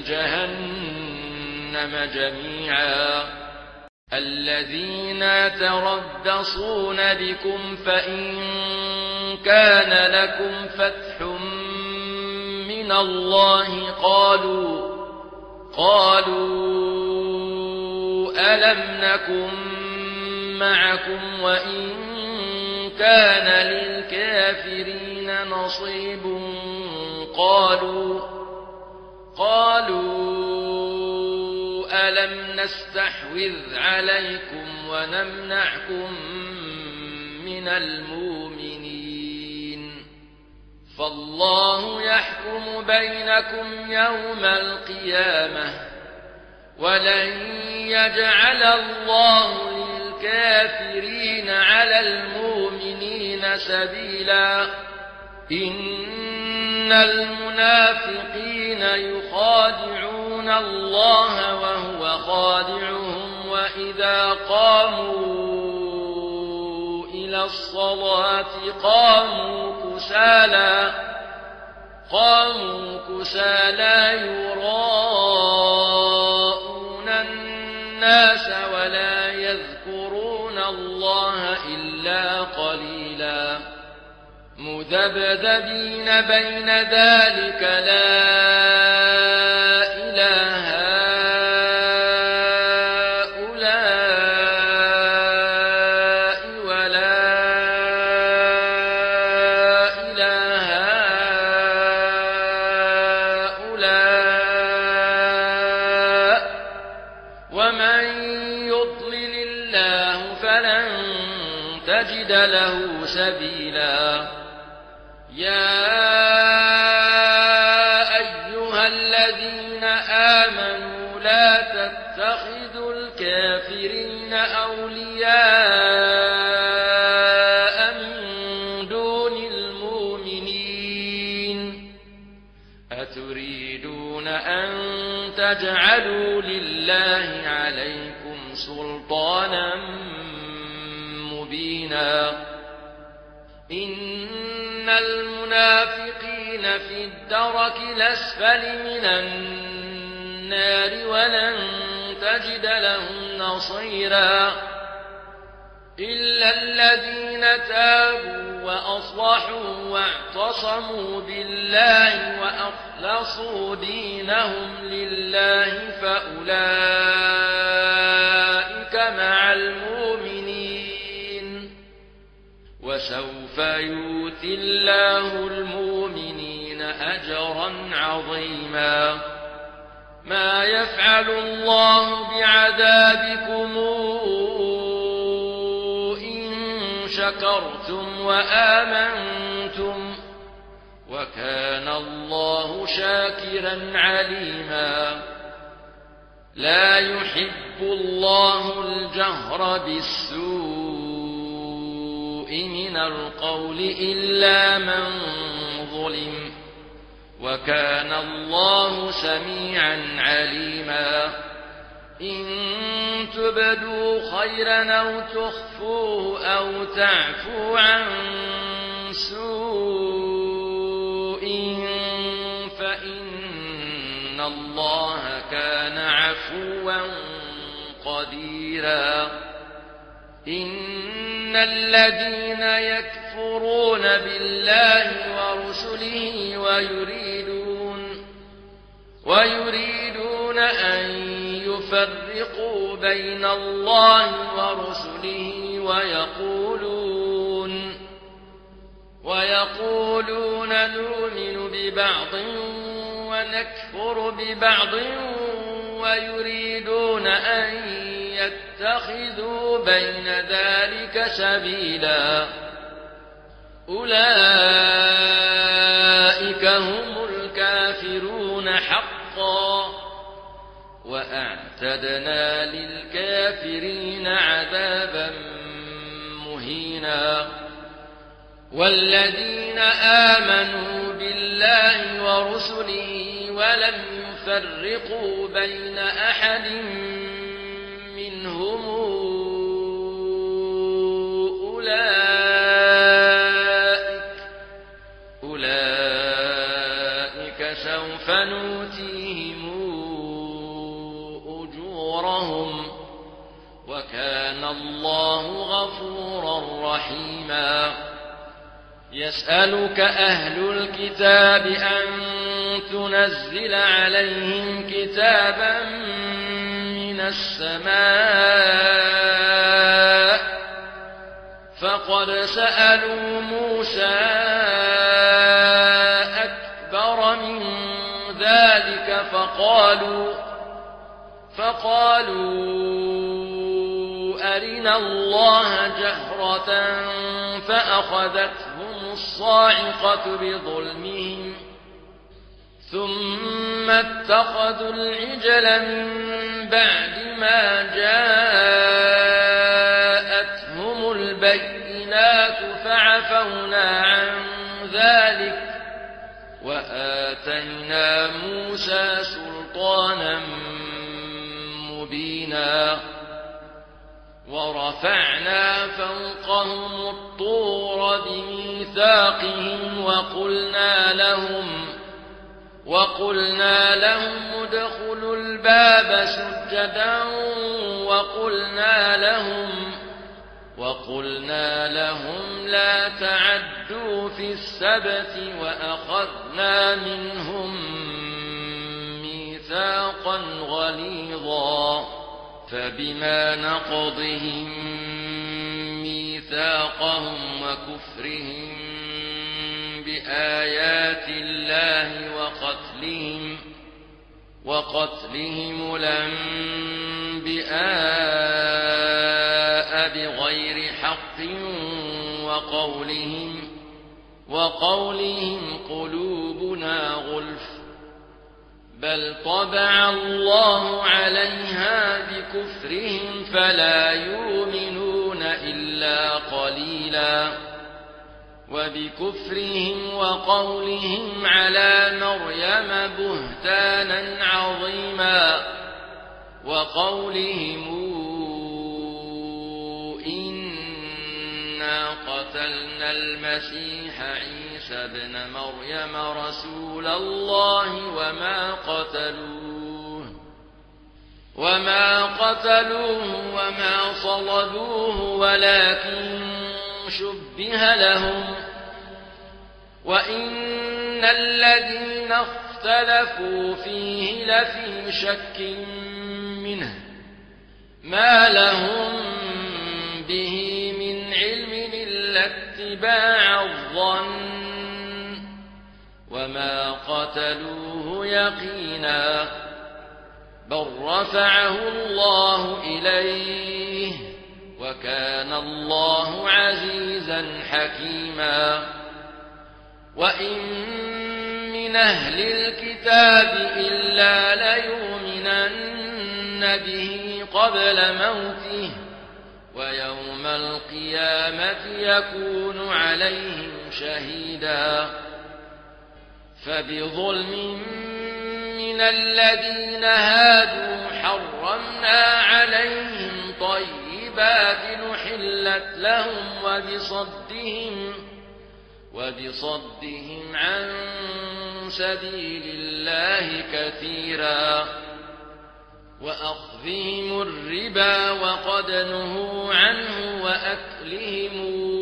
جهنم جميعا الذين يتربصون بكم فإن كان لكم فتح من الله قالوا قالوا ألم نكن معكم وإن كان للكافرين نصيب قالوا قالوا ألم نستحوذ عليكم ونمنعكم من المؤمنين فالله يحكم بينكم يوم القيامة ولن يجعل الله للكافرين على المؤمنين سبيلا إن المنافقين يخادعون الله وهو خادعهم وإذا قاموا إلى الصلاة قاموا كسالى قاموا كسالى يراءون الناس ولا يذكرون الله إلا قليلا مذبذبين بين ذلك لا إله هؤلاء ولا إله هؤلاء ومن يضلل الله فلن تجد له سبيلا يا أيها الذين آمنوا لا تتخذوا الكافرين أولياء من دون المؤمنين أتريدون أن تجعلوا لله عليكم سلطانا مبينا إن المنافقين في الدرك الأسفل من النار ولن تجد لهم نصيرا إلا الذين تابوا وأصلحوا واعتصموا بالله وأخلصوا دينهم لله فأولئك مع المؤمنين وسوف يؤتي الله المؤمنين أجرا عظيما ما يفعل الله بعذابكم إن شكرتم وآمنتم وكان الله شاكرا عليما لا يحب الله الجهر بالسوء من القول إلا من ظلم وكان الله سميعا عليما إن تبدوا خيرا أو تخفوه أو تعفو عن سوء فإن الله كان عفوا قديرا إن الذين يكفرون بالله ورسله ويريدون ويريدون أن يفرقوا بين الله ورسله ويقولون ويقولون نؤمن ببعض ونكفر ببعض ويريدون أن يتخذوا بين ذلك سبيلا أولئك هم الكافرون حقا وأعتدنا للكافرين عذابا مهينا والذين آمنوا بالله ورسله ولم يفرقوا بين أحد منهم أولئك أولئك سوف نؤتيهم أجورهم وكان الله غفورا رحيما يسألك أهل الكتاب أن تنزل عليهم كتابا من السماء فقد سألوا موسى أكبر من ذلك فقالوا فقالوا أرنا الله جهرة فأخذتهم الصاعقة بظلمهم ثم اتخذوا العجل من بعد ما جاءتهم البينات فعفونا عن ذلك وآتينا موسى سلطانا مبينا ورفعنا فوقهم الطور بميثاقهم وقلنا لهم وقلنا لهم ادخلوا الباب سجدا وقلنا لهم وقلنا لهم لا تعدوا في السبت وأخذنا منهم ميثاقا غليظا فبما نقضهم ميثاقهم وكفرهم بآيات الله وقتلهم وقتلهم الأنبياء بغير حق وقولهم وقولهم قلوبنا غلف بل طبع الله عليها بكفرهم فلا يؤمنون إلا قليلا وبكفرهم وقولهم على مريم بهتانا عظيما وقولهم إنا قتلنا المسيح عيسى ابن مريم رسول الله وما قتلوه وما قتلوه وما صلبوه ولكن شبه لهم وإن الذين اختلفوا فيه لفي شك منه ما لهم به من علم إلا اتباع الظن وما قتلوه يقينا بل رفعه الله إليه وكان الله عزيزا حكيما وإن من أهل الكتاب إلا ليؤمنن به قبل موته ويوم القيامة يكون عليهم شهيدا فبظلم من الذين هادوا حرمنا عليهم طيبات نحلت لهم وبصدهم وبصدهم عن سبيل الله كثيرا وأخذهم الربا وقد نهوا عنه وأكلهم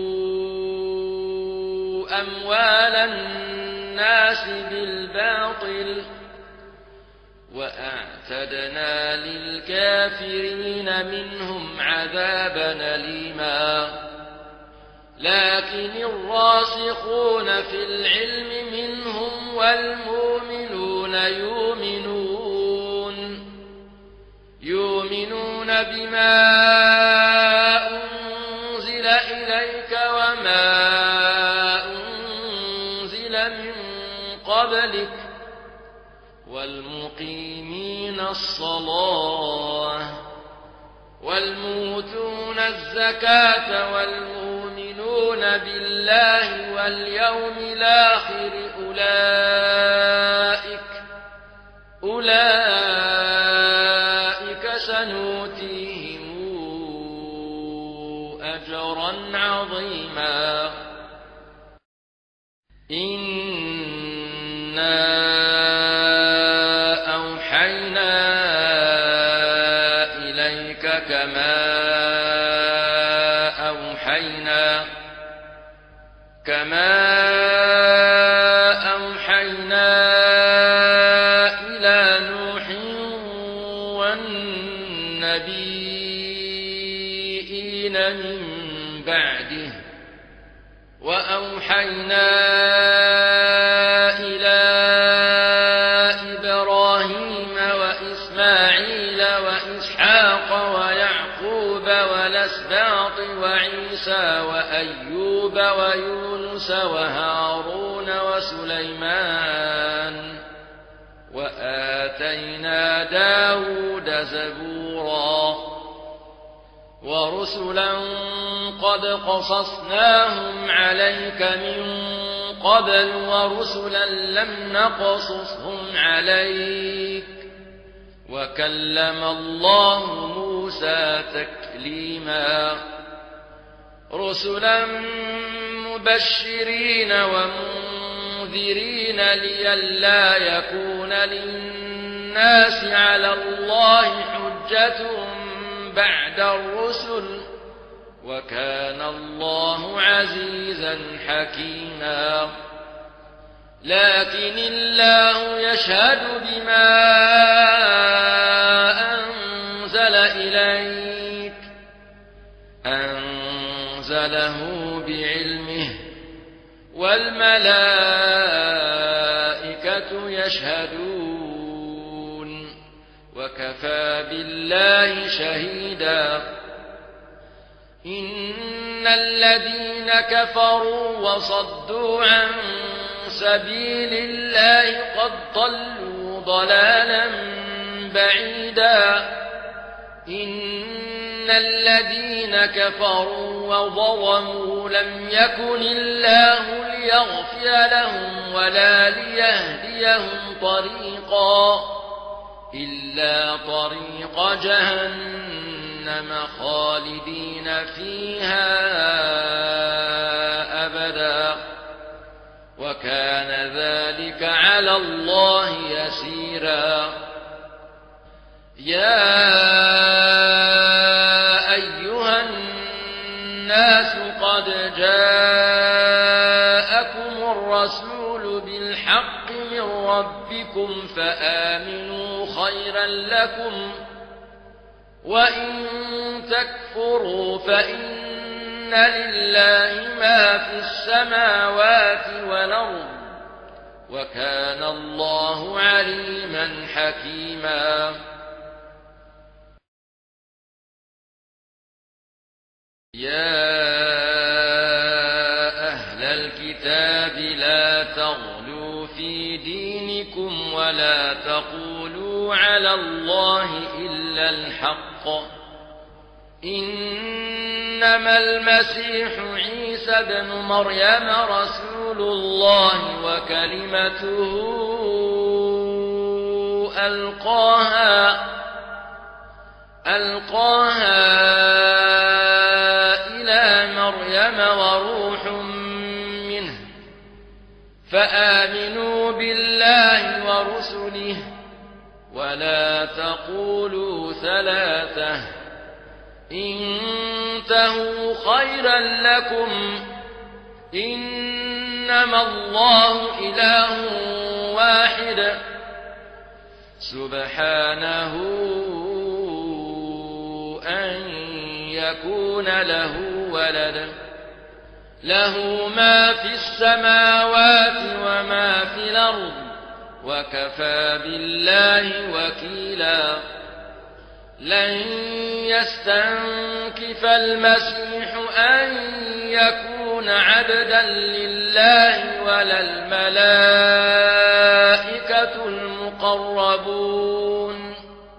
أموال الناس بالباطل وأعتدنا للكافرين منهم عذابا أليما لكن الراسخون في العلم منهم والمؤمنون يؤمنون يؤمنون بما أنزل إليك وما أنزل من قبلك والمقيمين الصلاة والمؤتون الزكاة والمؤمنون بالله واليوم الآخر أولئك أولئك سنؤتيهم أجرا عظيما إنا أوحينا إليك كما أوحينا كما أوحينا إلى نوح والنبيين من بعده وأوحينا إلى إبراهيم وإسماعيل وإسحاق ويعقوب والأسباط وعيسى وأيوب ويونس وهارون وسليمان وآتينا داود زبورا ورسلا قد قصصناهم عليك من قبل ورسلا لم نقصصهم عليك وكلم الله موسى تكليما رسلا مبشرين ومنذرين لئلا يكون للناس على الله حجة بعد الرسل وكان الله عزيزا حكيما لكن الله يشهد بما أنزل إليك أنزله بعلمه والملائكة يشهدون وكفى بالله شهيدا إن الذين كفروا وصدوا عن سبيل الله قد ضلوا ضلالا بعيدا إن الذين كفروا وظلموا لم يكن الله ليغفر لهم ولا ليهديهم طريقا إلا طريق جهنم خالدين فيها أبدا وكان ذلك على الله يسيرا يا أيها الناس قد جاءكم الرسول بالحق من ربكم فآمنوا خيرا لكم وإن تكفروا فإن لله ما في السماوات والأرض وكان الله عليما حكيما يا أهل الكتاب لا تغلوا في دينكم ولا تقولوا على الله إلا الحق إنما المسيح عيسى ابن مريم رسول الله وكلمته ألقاها ألقاها إلى مريم وروح منه فآمنوا بالله ورسله ولا تقولوا ثلاثة انتهوا خيرا لكم إنما الله إله واحد سبحانه أن يكون له ولد له ما في السماوات وما في الأرض وكفى بالله وكيلا لن يستنكف المسيح أن يكون عبدا لله ولا الملائكة المقربون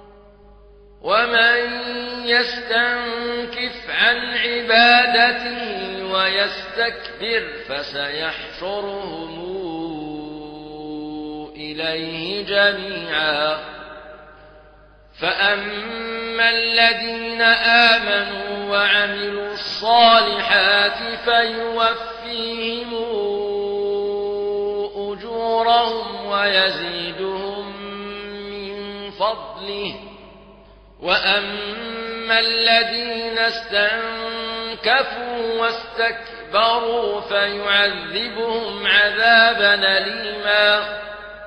ومن يستنكف عن عبادته ويستكبر فسيحشرهم إليه جميعا فأما الذين آمنوا وعملوا الصالحات فيوفيهم أجورهم ويزيدهم من فضله وأما الذين استنكفوا واستكبروا فيعذبهم عذابا أليما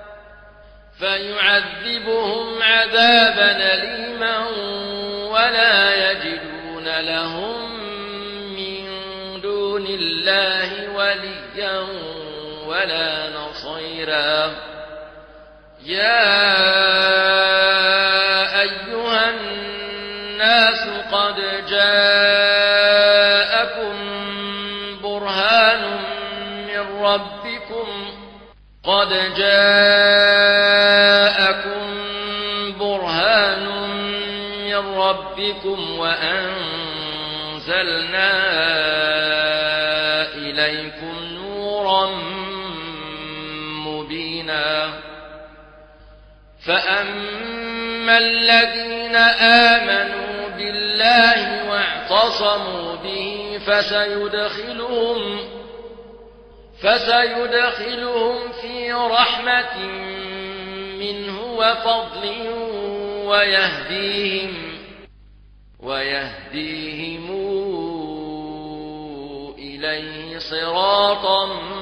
فيعذبهم عذابا أليما ولا يجدون لهم من دون الله وليا ولا نصيرا يا أيها الناس قد جاءكم برهان من ربكم قد جاءكم برهان من ربكم وأنزلنا إليكم نورا مبينا فأما الذين آمنوا بالله واعتصموا به فسيدخلهم فسيدخلهم في رحمة منه وفضل ويهديهم ويهديهم إليه صراطا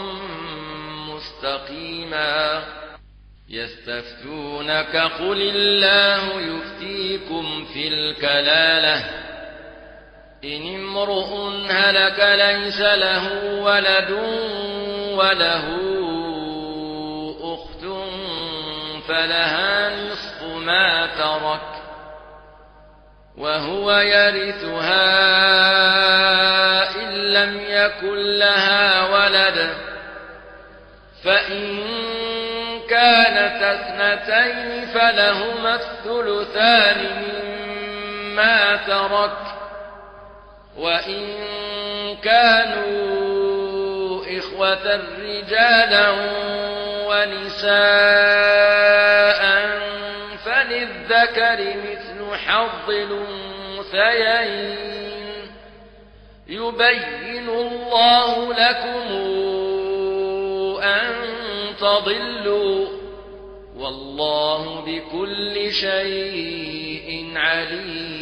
مستقيما يستفتونك قل الله يفتيكم في الكلالة إن امرؤ هلك ليس له ولد وله أخت فلها نصف ما ترك وهو يرثها إن لم يكن لها ولد فإن كانت اثنتين فلهما الثلثان مما ترك وإن كانوا إخوة رجالا ونساء فللذكر مثل حظ الأنثيين يبين الله لكم أن تضلوا والله بكل شيء عليم